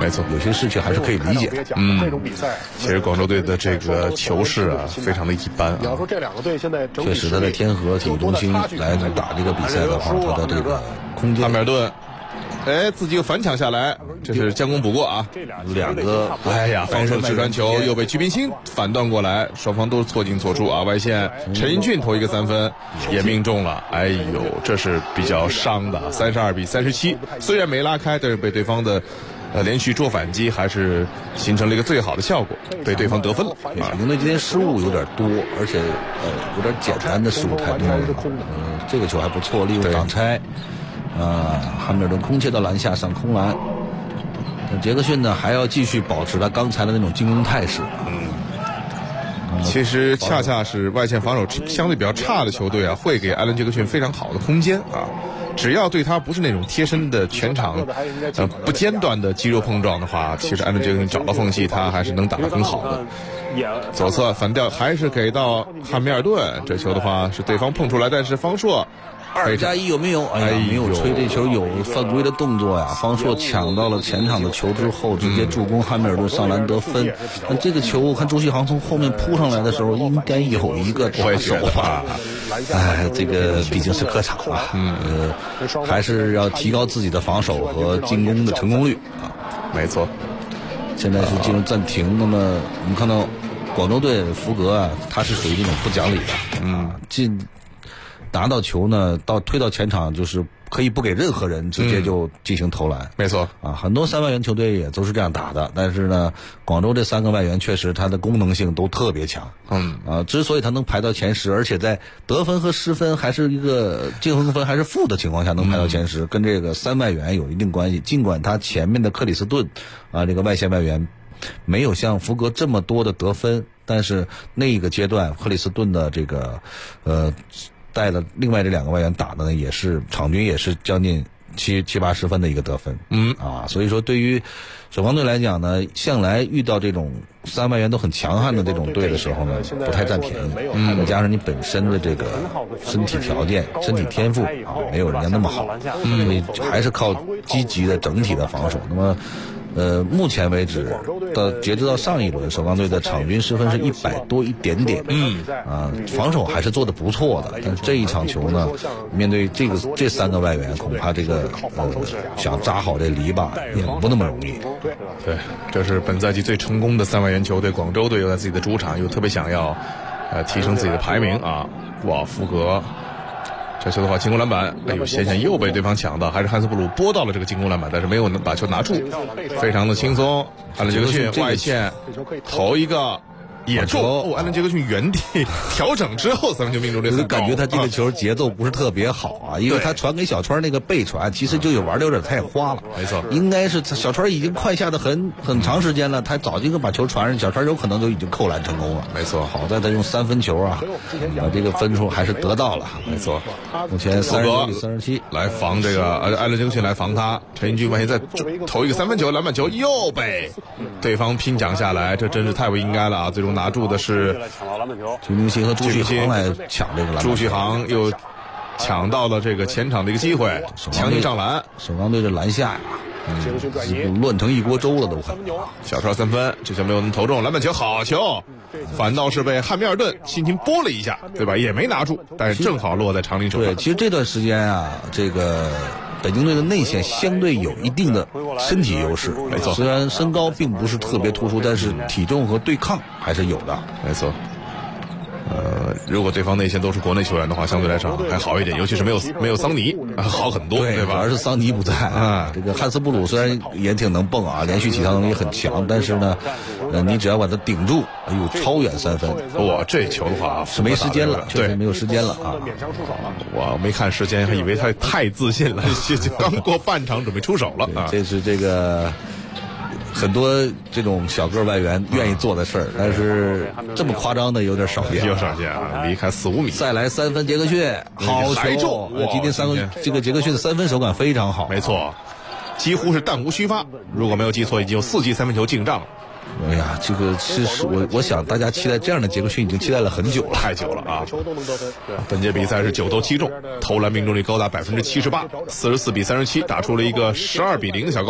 没错， 有些事情还是可以理解的。 其实广州队的这个球势啊，非常的一般啊。 确实，他在天河体育中心来打这个比赛的话，他的这个空间。 汉密尔顿，自己又反抢下来，这是将功补过啊。 两个， 防守直传球又被曲斌星反断过来，双方都是错进错出啊。外线陈英俊投一个3分，也命中了。哎呦，这是比较伤的，32比37，虽然没拉开，但是被对方的连续做反击还是形成了一个最好的效果，被对方得分了。 北京队今天失误有点多，而且有点简单的失误太多了。这个球还不错，利用挡拆。汉密尔顿空切到篮下上空篮，杰克逊呢还要继续保持他刚才的那种进攻态势。 其实恰恰是外线防守相对比较差的球队啊，会给艾伦杰克逊非常好的空间啊。只要对他不是那种贴身的全场不间断的肌肉碰撞的话，其实艾伦杰克逊找到缝隙，他还是能打得很好的。左侧反调还是给到汉密尔顿，这球的话是对方碰出来，但是方硕 2+1有没有？没有吹，这球有犯规的动作呀。方硕抢到了前场的球之后，直接助攻汉密尔顿上篮得分。但这个球我看周旭航从后面扑上来的时候，应该有一个打手啊。这个毕竟是客场啊，还是要提高自己的防守和进攻的成功率啊。 没错， 现在是进入暂停。那么我们看到广州队福格啊，他是属于这种不讲理的，拿到球呢，推到前场就是可以不给任何人，直接就进行投篮。 没错啊，很多3外援球队也都是这样打的。但是呢，广州这3个外援确实他的功能性都特别强。之所以他能排到前10，而且在得分和失分还是一个净分还是负的情况下能排到前10，跟这个3外援有一定关系。尽管他前面的克里斯顿这个外线外援没有像福格这么多的得分，但是那个阶段克里斯顿的这个带了另外这2个外援打的呢，也是场均也是将近70-80分的一个得分。所以说对于首钢队来讲呢，向来遇到这种3外援都很强悍的这种队的时候呢，不太占便宜。再加上你本身的这个身体条件、身体天赋没有人家那么好，所以还是靠积极的整体的防守。那么目前为止截止到上一轮，首钢队的场均失分是100多一点点。防守还是做得不错的。但是这一场球呢，面对这3个外援，恐怕这个想扎好这篱笆也不那么容易。 对，这是本赛季最成功的3外援球队，广州队又在自己的主场，又特别想要提升自己的排名啊！哇，福格。这球的话，进攻篮板，险险又被对方抢到，还是汉斯布鲁拨到了这个进攻篮板，但是没有把球拿住，非常的轻松。艾伦杰克逊外线投一个也中，艾伦杰克逊原地调整之后3分球命中率很高。 感觉他这个球节奏不是特别好啊，因为他传给小川那个背传，其实就玩的有点太花了。 没错， 应该是小川已经快下的很长时间了，他早就把球传上，小川有可能就已经扣篮成功了。 没错， 好在他用3分球把这个分数还是得到了。 没错， 目前39比37 来防这个艾伦杰克逊来防他，陈英俊外线再投一个3分球，篮板球又被对方拼抢下来，这真是太不应该了啊！最终拿住的是朱明星和朱旭航来抢这个篮板， 朱旭航又抢到了这个前场的一个机会，强行上篮。 首钢队的篮下乱成一锅粥了都快。 小川3分，这球没有能投中，篮板球好球，反倒是被汉密尔顿轻轻拨了一下，对吧？也没拿住，但是正好落在长林手上。 对，其实这段时间这个北京队的内线相对有一定的身体优势， 没错。 虽然身高并不是特别突出，但是体重和对抗还是有的， 没错。如果对方内线都是国内球员的话，相对来讲还好一点，尤其是没有桑尼，好很多，对吧？ 主要是桑尼不在这个汉斯布鲁虽然也挺能蹦连续起跳能力很强，但是呢，你只要把他顶住，超远3分。 哇，这球的话是没时间了，确实没有时间了啊！ 我没看时间，还以为他太自信了，刚过半场准备出手了啊！ 这是这个。很多这种小个外援愿意做的事儿，但是这么夸张的有点少见， 离开4-5米。 再来3分，杰克逊好球！今天这个杰克逊的3分手感非常好， 没错，几乎是弹无虚发。如果没有记错，已经有4记3分球进账了。 哎呀，这个是我想大家期待这样的杰克逊已经期待了很久了， 太久了啊！本届比赛是9投7中，投篮命中率高达78%，44比37，打出了一个12比0的小高潮。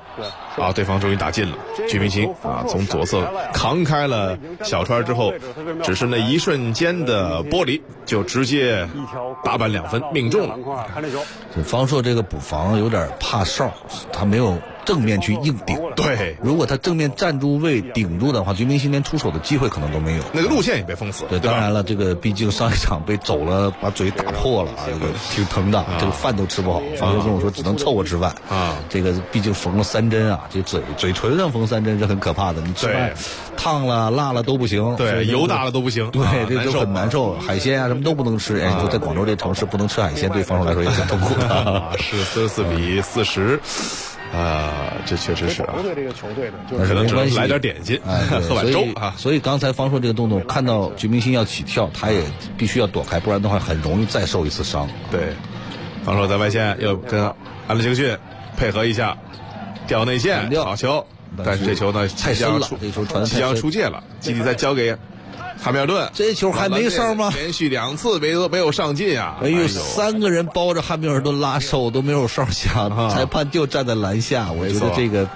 啊，对方终于打进了，鞠明星啊从左侧扛开了小川之后，只是那一瞬间的玻璃就直接打板2分命中了。 方硕这个补防有点怕哨，他没有正面去硬顶。 对， 如果他正面站住位顶住的话，鞠明星连出手的机会可能都没有， 那个路线也被封死。 对，当然了，这个毕竟上一场被走了，把嘴打破了啊，这个挺疼的，这个饭都吃不好。方硕跟我说只能凑合吃饭啊，这个毕竟缝了3针啊，这嘴唇上缝3针是很可怕的，你吃饭烫了辣了都不行， 对，油大了都不行， 对，这就很难受。海鲜啊什么都不能吃，哎，你说在广州这城市不能吃海鲜，对方硕来说也很痛苦的。 是44比40。这确实是啊， 但是没关系， 来点点心，喝碗粥啊。 所以刚才方硕这个动作，看到鞠明星要起跳，他也必须要躲开，不然的话很容易再受一次伤。 对，方硕在外线又跟安德杰克逊配合一下，吊内线好球，但是这球呢太深了，这球传即将出界了，基地再交给汉密尔顿， 这球还没哨吗？ 连续2次没有上进啊！ 哎呦，3个人包着汉密尔顿拉手都没有哨响，裁判就站在篮下，我觉得这个，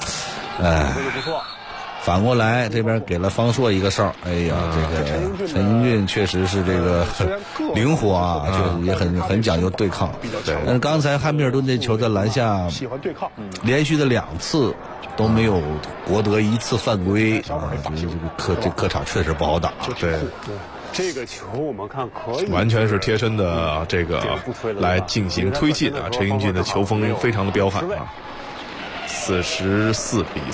反过来这边给了方硕一个哨，哎呀，这个陈英俊确实是这个灵活啊，确实也很讲究对抗。但是刚才汉密尔顿这球在篮下连续的2次都没有博得1次犯规啊，这客场确实不好打。 对， 这个球我们看可以， 完全是贴身的这个来进行推进啊。陈英俊的球风非常的彪悍啊。44比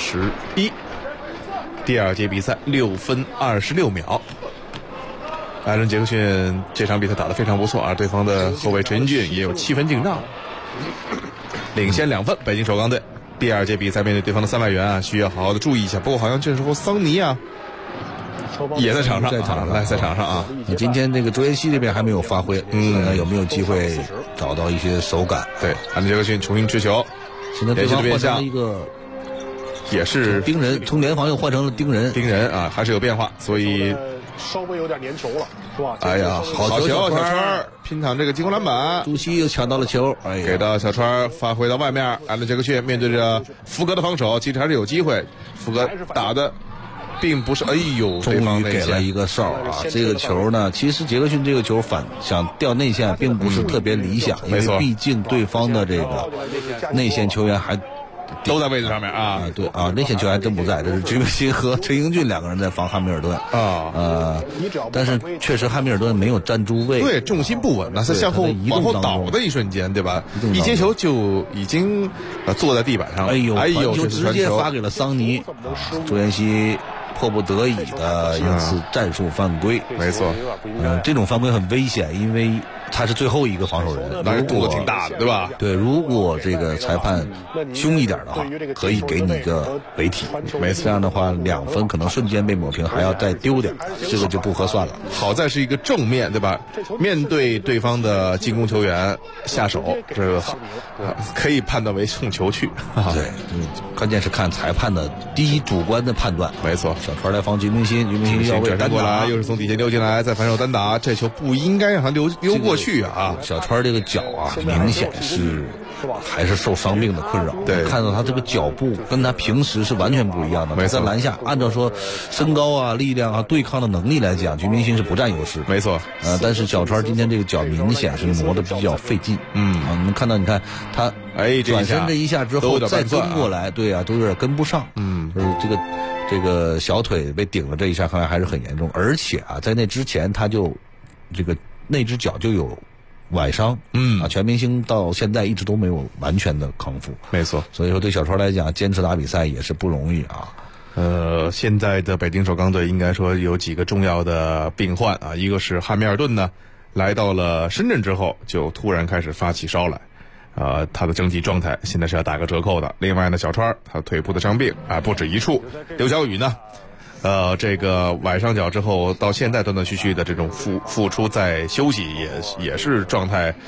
41，第2节比赛6分26秒。艾伦·杰克逊这场比赛打得非常不错啊，对方的后卫陈英俊也有7分进账，领先2分。北京首钢队第2节比赛面对对方的3外援啊，需要好好的注意一下。不过好像这时候桑尼啊也在场上，在场上啊。 今天这个卓妍希这边还没有发挥，有没有机会找到一些手感？ 对，艾伦·杰克逊重新持球， 现在对方换成了一个也是盯人，从联防又换成了盯人啊，还是有变化，所以稍微有点粘球了，是吧？ 哎呀，好球，小川拼抢这个进攻篮板， 朱熹又抢到了球，哎呀， 给到小川发挥到外面，艾伦·杰克逊面对着福格的防守，其实还是有机会。福格打的并不是，哎呦， 终于给了一个哨啊！这个球呢，其实杰克逊这个球想掉内线并不是特别理想，因为毕竟对方的这个内线球员还都在位置上面啊， 对啊，内线球员真不在，这是鞠明星和陈英俊2个人在防汉密尔顿啊，但是确实汉密尔顿没有站住位， 对，重心不稳呢，他向后往后倒的一瞬间，对吧？一接球就已经坐在地板上了， 哎呦，就直接发给了桑尼，卓妍希迫不得已的一次战术犯规， 没错， 这种犯规很危险，因为他是最后一个防守人， 那动作挺大的，对吧？ 对，如果这个裁判凶一点的话，可以给你一个违体， 没错， 这样的话2分可能瞬间被抹平，还要再丢点，这个就不合算了。 好在是一个正面，对吧？面对对方的进攻球员下手，这个可以判断为送球去。 对，关键是看裁判的第一主观的判断。 没错， 小川来防鞠明星，鞠明星要位单过来，又是从底线溜进来，再反手单打，这球不应该让他溜过去啊！ 小川这个脚啊，明显是还是受伤病的困扰。 对， 看到他这个脚步跟他平时是完全不一样的。 没错， 在篮下，按照说身高啊、力量啊、对抗的能力来讲，鞠明星是不占优势。 没错， 但是小川今天这个脚明显是磨得比较费劲。你们看到，你看他转身这一下之后再跟过来，对啊，都有点跟不上。就是这个小腿被顶了这一下，看来还是很严重。而且啊，在那之前他就这个那只脚就有崴伤，全明星到现在一直都没有完全的康复。 没错， 所以说对小川来讲，坚持打比赛也是不容易啊。 现在的北京首钢队应该说有几个重要的病患啊，一个是汉密尔顿呢，来到了深圳之后就突然开始发起烧来。他的整体状态现在是要打个折扣的。另外呢，小川他腿部的伤病不止一处。刘晓宇呢，这个崴伤脚之后到现在断断续续的这种复出再休息也是状态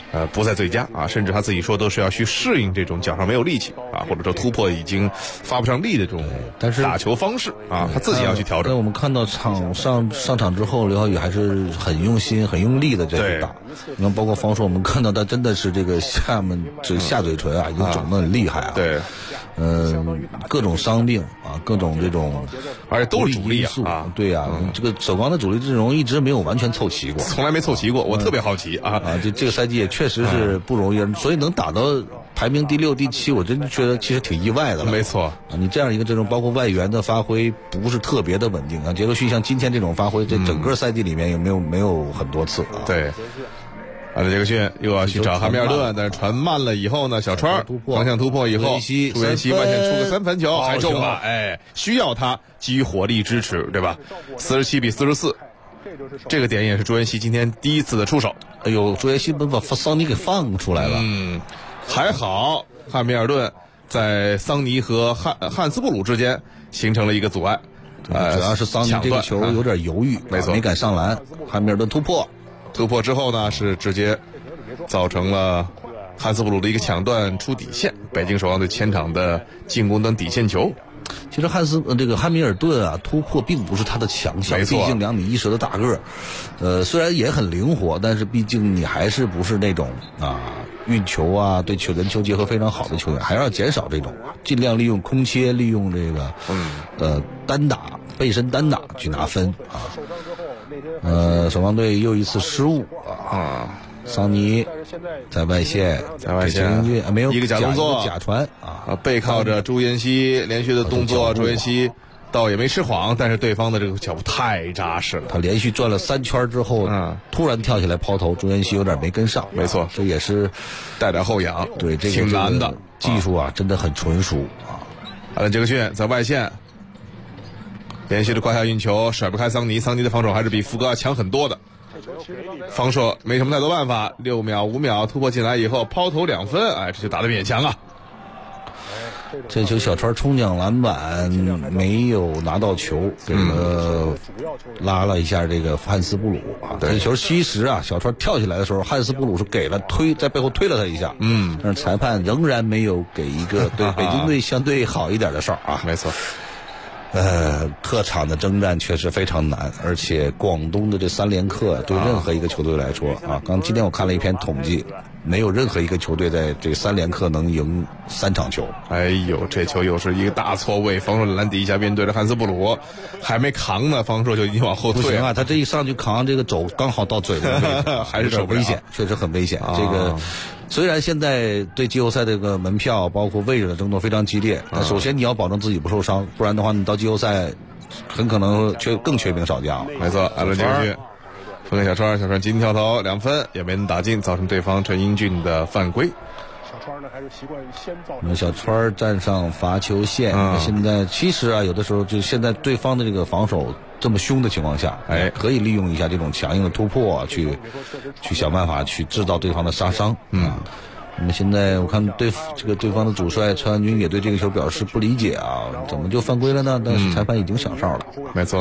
不在最佳啊，甚至他自己说都是要去适应这种脚上没有力气啊，或者说突破已经发不上力的这种打球方式啊，他自己要去调整。 但我们看到上场之后，刘晓宇还是很用心、很用力的在去打。你看，包括方硕，我们看到他真的是这个下嘴唇啊，已经肿得很厉害啊。 对。 各种伤病啊，各种这种， 而且都是主力啊，对呀，这个首钢的主力阵容一直没有完全凑齐过， 从来没凑齐过，我特别好奇啊。 这个赛季也确实是不容易，所以能打到排名第6、第7，我真的觉得其实挺意外的了。 没错， 你这样一个阵容，包括外援的发挥不是特别的稳定啊。杰克逊像今天这种发挥，在整个赛季里面也没有很多次啊。 对。杰克逊又要去找汉密尔顿，但是传慢了以后呢，小川方向突破以后，朱彦西外线出个3分球，还中了，需要他给予火力支持，对吧？47-44，这个点也是朱彦西今天第一次的出手。 哎呦，朱彦西把桑尼给放出来了， 还好汉密尔顿在桑尼和汉斯布鲁之间形成了一个阻碍， 主要是桑尼这个球有点犹豫， 没错， 没敢上篮，汉密尔顿突破之后呢，是直接造成了汉斯布鲁的一个抢断出底线，北京首钢队前场的进攻端底线球。 其实汉密尔顿啊，突破并不是他的强项，毕竟2米110的大个儿，虽然也很灵活，但是毕竟你还是不是那种运球啊，对人球结合非常好的球员，还是要减少这种，尽量利用空切，利用这个单打背身单打去拿分啊。首钢队又一次失误啊！桑尼在外线没有一个假动作， 假传背靠着朱彦西连续的动作，朱彦西倒也没吃谎，但是对方的这个脚步太扎实了， 他连续转了3圈之后，突然跳起来抛投，朱彦西有点没跟上。 没错， 这也是带点后仰， 对，这个挺难的技术啊，真的很纯熟啊。 杰克逊在外线。连续的胯下运球甩不开桑尼的防守还是比福格强很多的。方硕没什么太多办法，6秒5秒突破进来以后抛投2分，这就打得勉强啊。 这球小川冲抢篮板没有拿到球，给拉了一下这个汉斯布鲁啊。这球其实啊，小川跳起来的时候，汉斯布鲁是给了在背后推了他一下，但是裁判仍然没有给一个对北京队相对好一点的哨啊。 没错。 客场的征战确实非常难，而且广东的这3连客对任何一个球队来说今天我看了一篇统计，没有任何一个球队在这3连客能赢3场球。 哎呦，这球又是一个大错位，方硕篮底下面对着汉斯布鲁，还没扛呢，方硕就已经往后退了。 不行啊，他这一上去扛，这个肘刚好到嘴的位置， 还是危险，确实很危险。这个虽然现在对季后赛这个门票包括位置的争夺非常激烈，但首先你要保证自己不受伤，不然的话你到季后赛很可能更缺兵少将。 没错，杰克逊分给小川今天跳投2分也没能打进，造成对方陈英俊的犯规。 小川呢还是习惯于先造。 小川站上罚球线，现在其实有的时候就现在对方的这个防守这么凶的情况下，可以利用一下这种强硬的突破去想办法去制造对方的杀伤。那么现在我看对方的主帅陈汉军也对这个球表示不理解怎么就犯规了呢？但是裁判已经响哨了。 没错。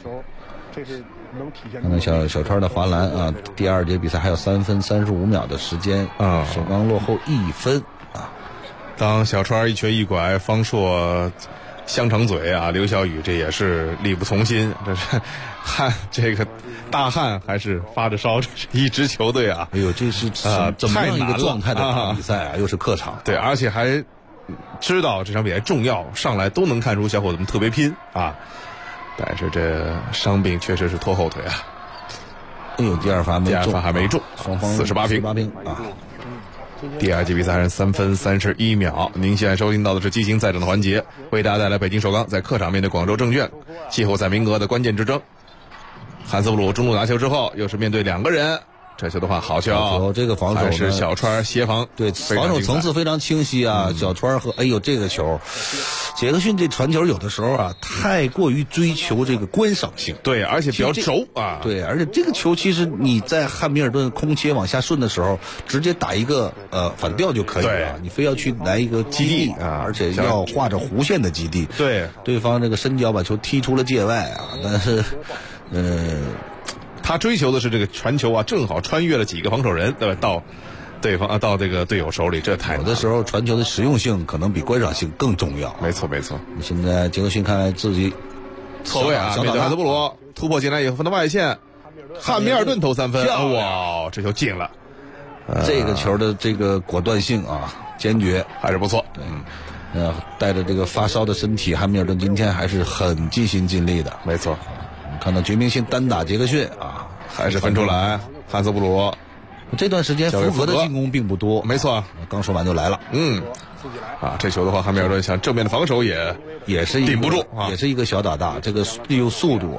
看看小川的罚篮第2节比赛还有3分35秒的时间首钢落后1分当小川一瘸一拐，方硕香肠嘴刘晓宇这也是力不从心，这个大汉还是发着烧，这是一支球队哎呦，这是怎么样一个状态的打比赛又是客场， 对，而且还知道这场比赛重要，上来都能看出小伙子们特别拼但是这伤病确实是拖后腿哎呦，第二罚还没中， 双方 48平第2节比赛还是3分31秒。您现在收听到的是激情赛场的环节，为大家带来北京首钢在客场面对广州证券季后赛名额的关键之争。汉斯布鲁中路拿球之后，又是面对2个人，这球的话好球， 这个防守还是小川协防， 对，防守层次非常清晰小川和这个球，杰克逊这传球有的时候太过于追求这个观赏性， 对，而且比较轴对，而且这个球其实你在汉密尔顿空切往下顺的时候，直接打一个反调就可以了，你非要去来一个基地而且要画着弧线的基地，对方这个伸脚把球踢出了界外但是他追求的是这个传球正好穿越了几个防守人，对吧？到对方到这个队友手里，这太难了。 有的时候传球的实用性可能比观赏性更重要。 没错没错。 现在杰克逊看来自己错位啊，面对汉斯布鲁突破进来以后分到外线，汉密尔顿投3分，哇，这球进了。 这个球的这个果断性啊，坚决还是不错。 带着这个发烧的身体，汉密尔顿今天还是很尽心尽力的。 没错， 看到绝明星单打杰克逊啊， 还是分出来。汉斯布鲁这段时间福格的进攻并不多， 没错， 刚说完就来了。 这球的话，汉密尔顿想正面的防守也是顶不住啊， 也是一个小打大，这个利用速度啊，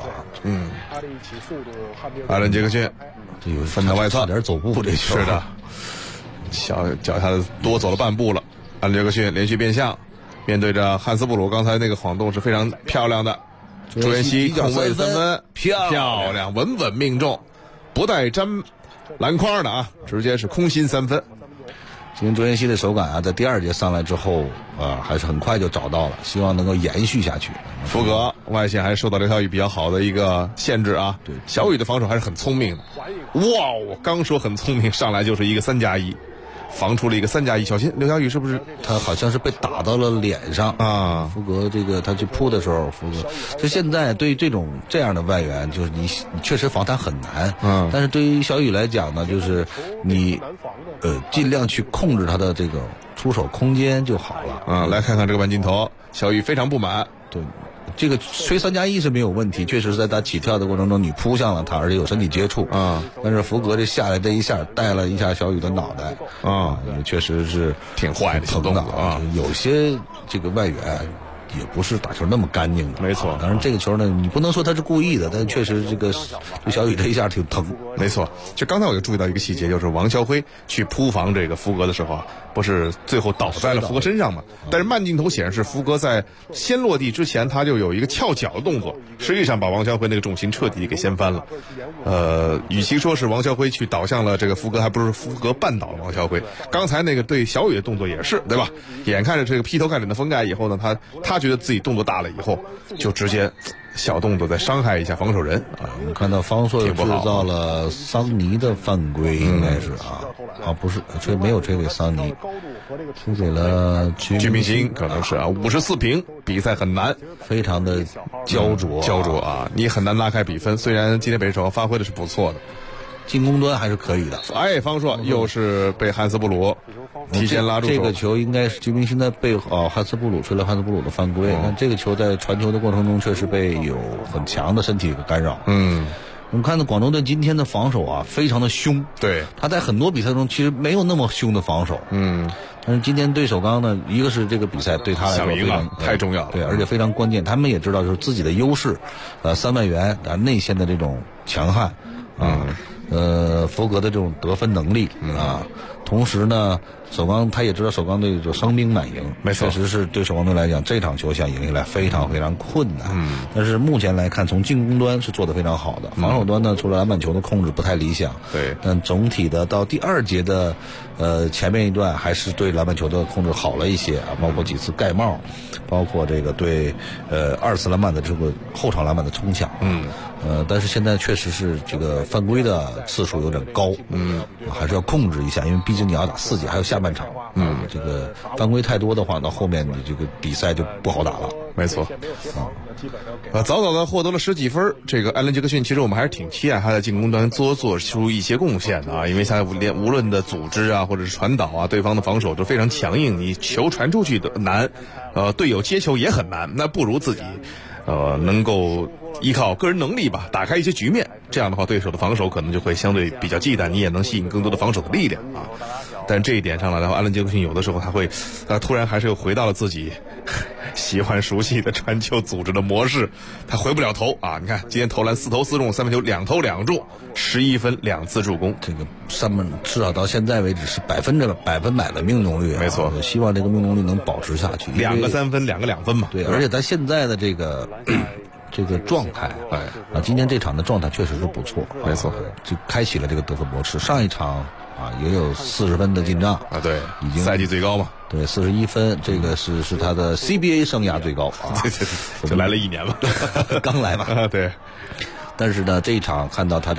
艾伦杰克逊这有分到外侧， 差点走步这球是的，脚下多走了半步了。艾伦杰克逊连续变向，面对着汉斯布鲁，刚才那个晃动是非常漂亮的。朱彦西空位3分，漂亮，稳稳命中，不带沾篮筐的啊，直接是空心3分。 今天朱彦西的手感啊，在第2节上来之后还是很快就找到了，希望能够延续下去。 福格外线还受到刘晓宇比较好的一个限制啊，对，小宇的防守还是很聪明的。哇，我刚说很聪明，上来就是一个3+1。防出了一个3+1，小心刘晓宇是不是？ 他好像是被打到了脸上啊！ 福格这个他去扑的时候，福格就现在对于这样的外援，就是你确实防他很难，但是对于小宇来讲呢，就是你尽量去控制他的这个出手空间就好了。 来看看这个慢镜头，小宇非常不满。 对。这个吹3+1是没有问题，确实是在他起跳的过程中你扑向了他，而且有身体接触但是福格这下来这一下带了一下小宇的脑袋也确实是挺坏的小动作啊。 有些这个外援也不是打球那么干净的， 没错。 当然这个球呢，你不能说他是故意的，但确实这个小宇这一下挺疼。 没错，就刚才我就注意到一个细节，就是王霄辉去扑防这个福格的时候啊，不是最后倒在了福格身上嘛？但是慢镜头显示，福格在先落地之前，他就有一个翘脚的动作，实际上把王霄辉那个重心彻底给掀翻了。与其说是王霄辉去倒向了这个福格，还不是福格绊倒了王霄辉。刚才那个对小宇的动作也是，对吧？眼看着这个劈头盖脸的封盖以后呢，他觉得自己动作大了以后，就直接小动作再伤害一下防守人啊。 我们看到方硕制造了桑尼的犯规，应该是不是没有吹给桑尼，吹给了居明星，可能是54平，比赛很难， 非常的焦灼啊，你很难拉开比分。虽然今天北手发挥的是不错的， 进攻端还是可以的。 方硕又是被汉斯布鲁提前拉住手。 这个球应该是居明星在背后汉斯布鲁吹了汉斯布鲁的犯规，但这个球在传球的过程中确实被有很强的身体干扰。我们看到广州队今天的防守啊，非常的凶。 对， 他在很多比赛中其实没有那么凶的防守。但是今天对首钢呢，一个是这个比赛对他来说非常太重要了， 对，而且非常关键。他们也知道就是自己的优势，3外援内线的这种强悍福格的这种得分能力同时呢，首钢他也知道首钢队就伤兵满营， 没错， 确实是对首钢队来讲这场球想赢下来非常非常困难。但是目前来看，从进攻端是做得非常好的，防守端呢，除了篮板球的控制不太理想， 对， 但总体的到第2节的前面一段还是对篮板球的控制好了一些包括几次盖帽，包括这个对2次篮板的这个后场篮板的冲抢。但是现在确实是这个犯规的次数有点高，还是要控制一下，因为毕竟你要打4节，还有下半场，这个犯规太多的话，到后面你这个比赛就不好打了。 没错，早早的获得了10几分。这个艾伦杰克逊，其实我们还是挺期待他在进攻端做出一些贡献的因为他无论的组织或者是传导对方的防守都非常强硬，你球传出去的难，队友接球也很难，那不如自己能够依靠个人能力吧，打开一些局面，这样的话对手的防守可能就会相对比较忌惮，你也能吸引更多的防守的力量但这一点上来的话，艾伦杰克逊有的时候他突然还是又回到了自己喜欢熟悉的传球组织的模式，他回不了头你看今天投篮4投4中，3分球2投2中，11分2次助攻， 这个上面至少到现在为止是100%的命中率没错， 希望这个命中率能保持下去 ，2个3分2个2分嘛。 对，而且他现在的这个状态今天这场的状态确实是不错， 没错， 就开启了这个得分模式。上一场也有40分的进账对， 已经赛季最高嘛， 对，41分，这个是他的 CBA 生涯最高对，就来了1年嘛， 刚来嘛对。 但是呢，这一场看到他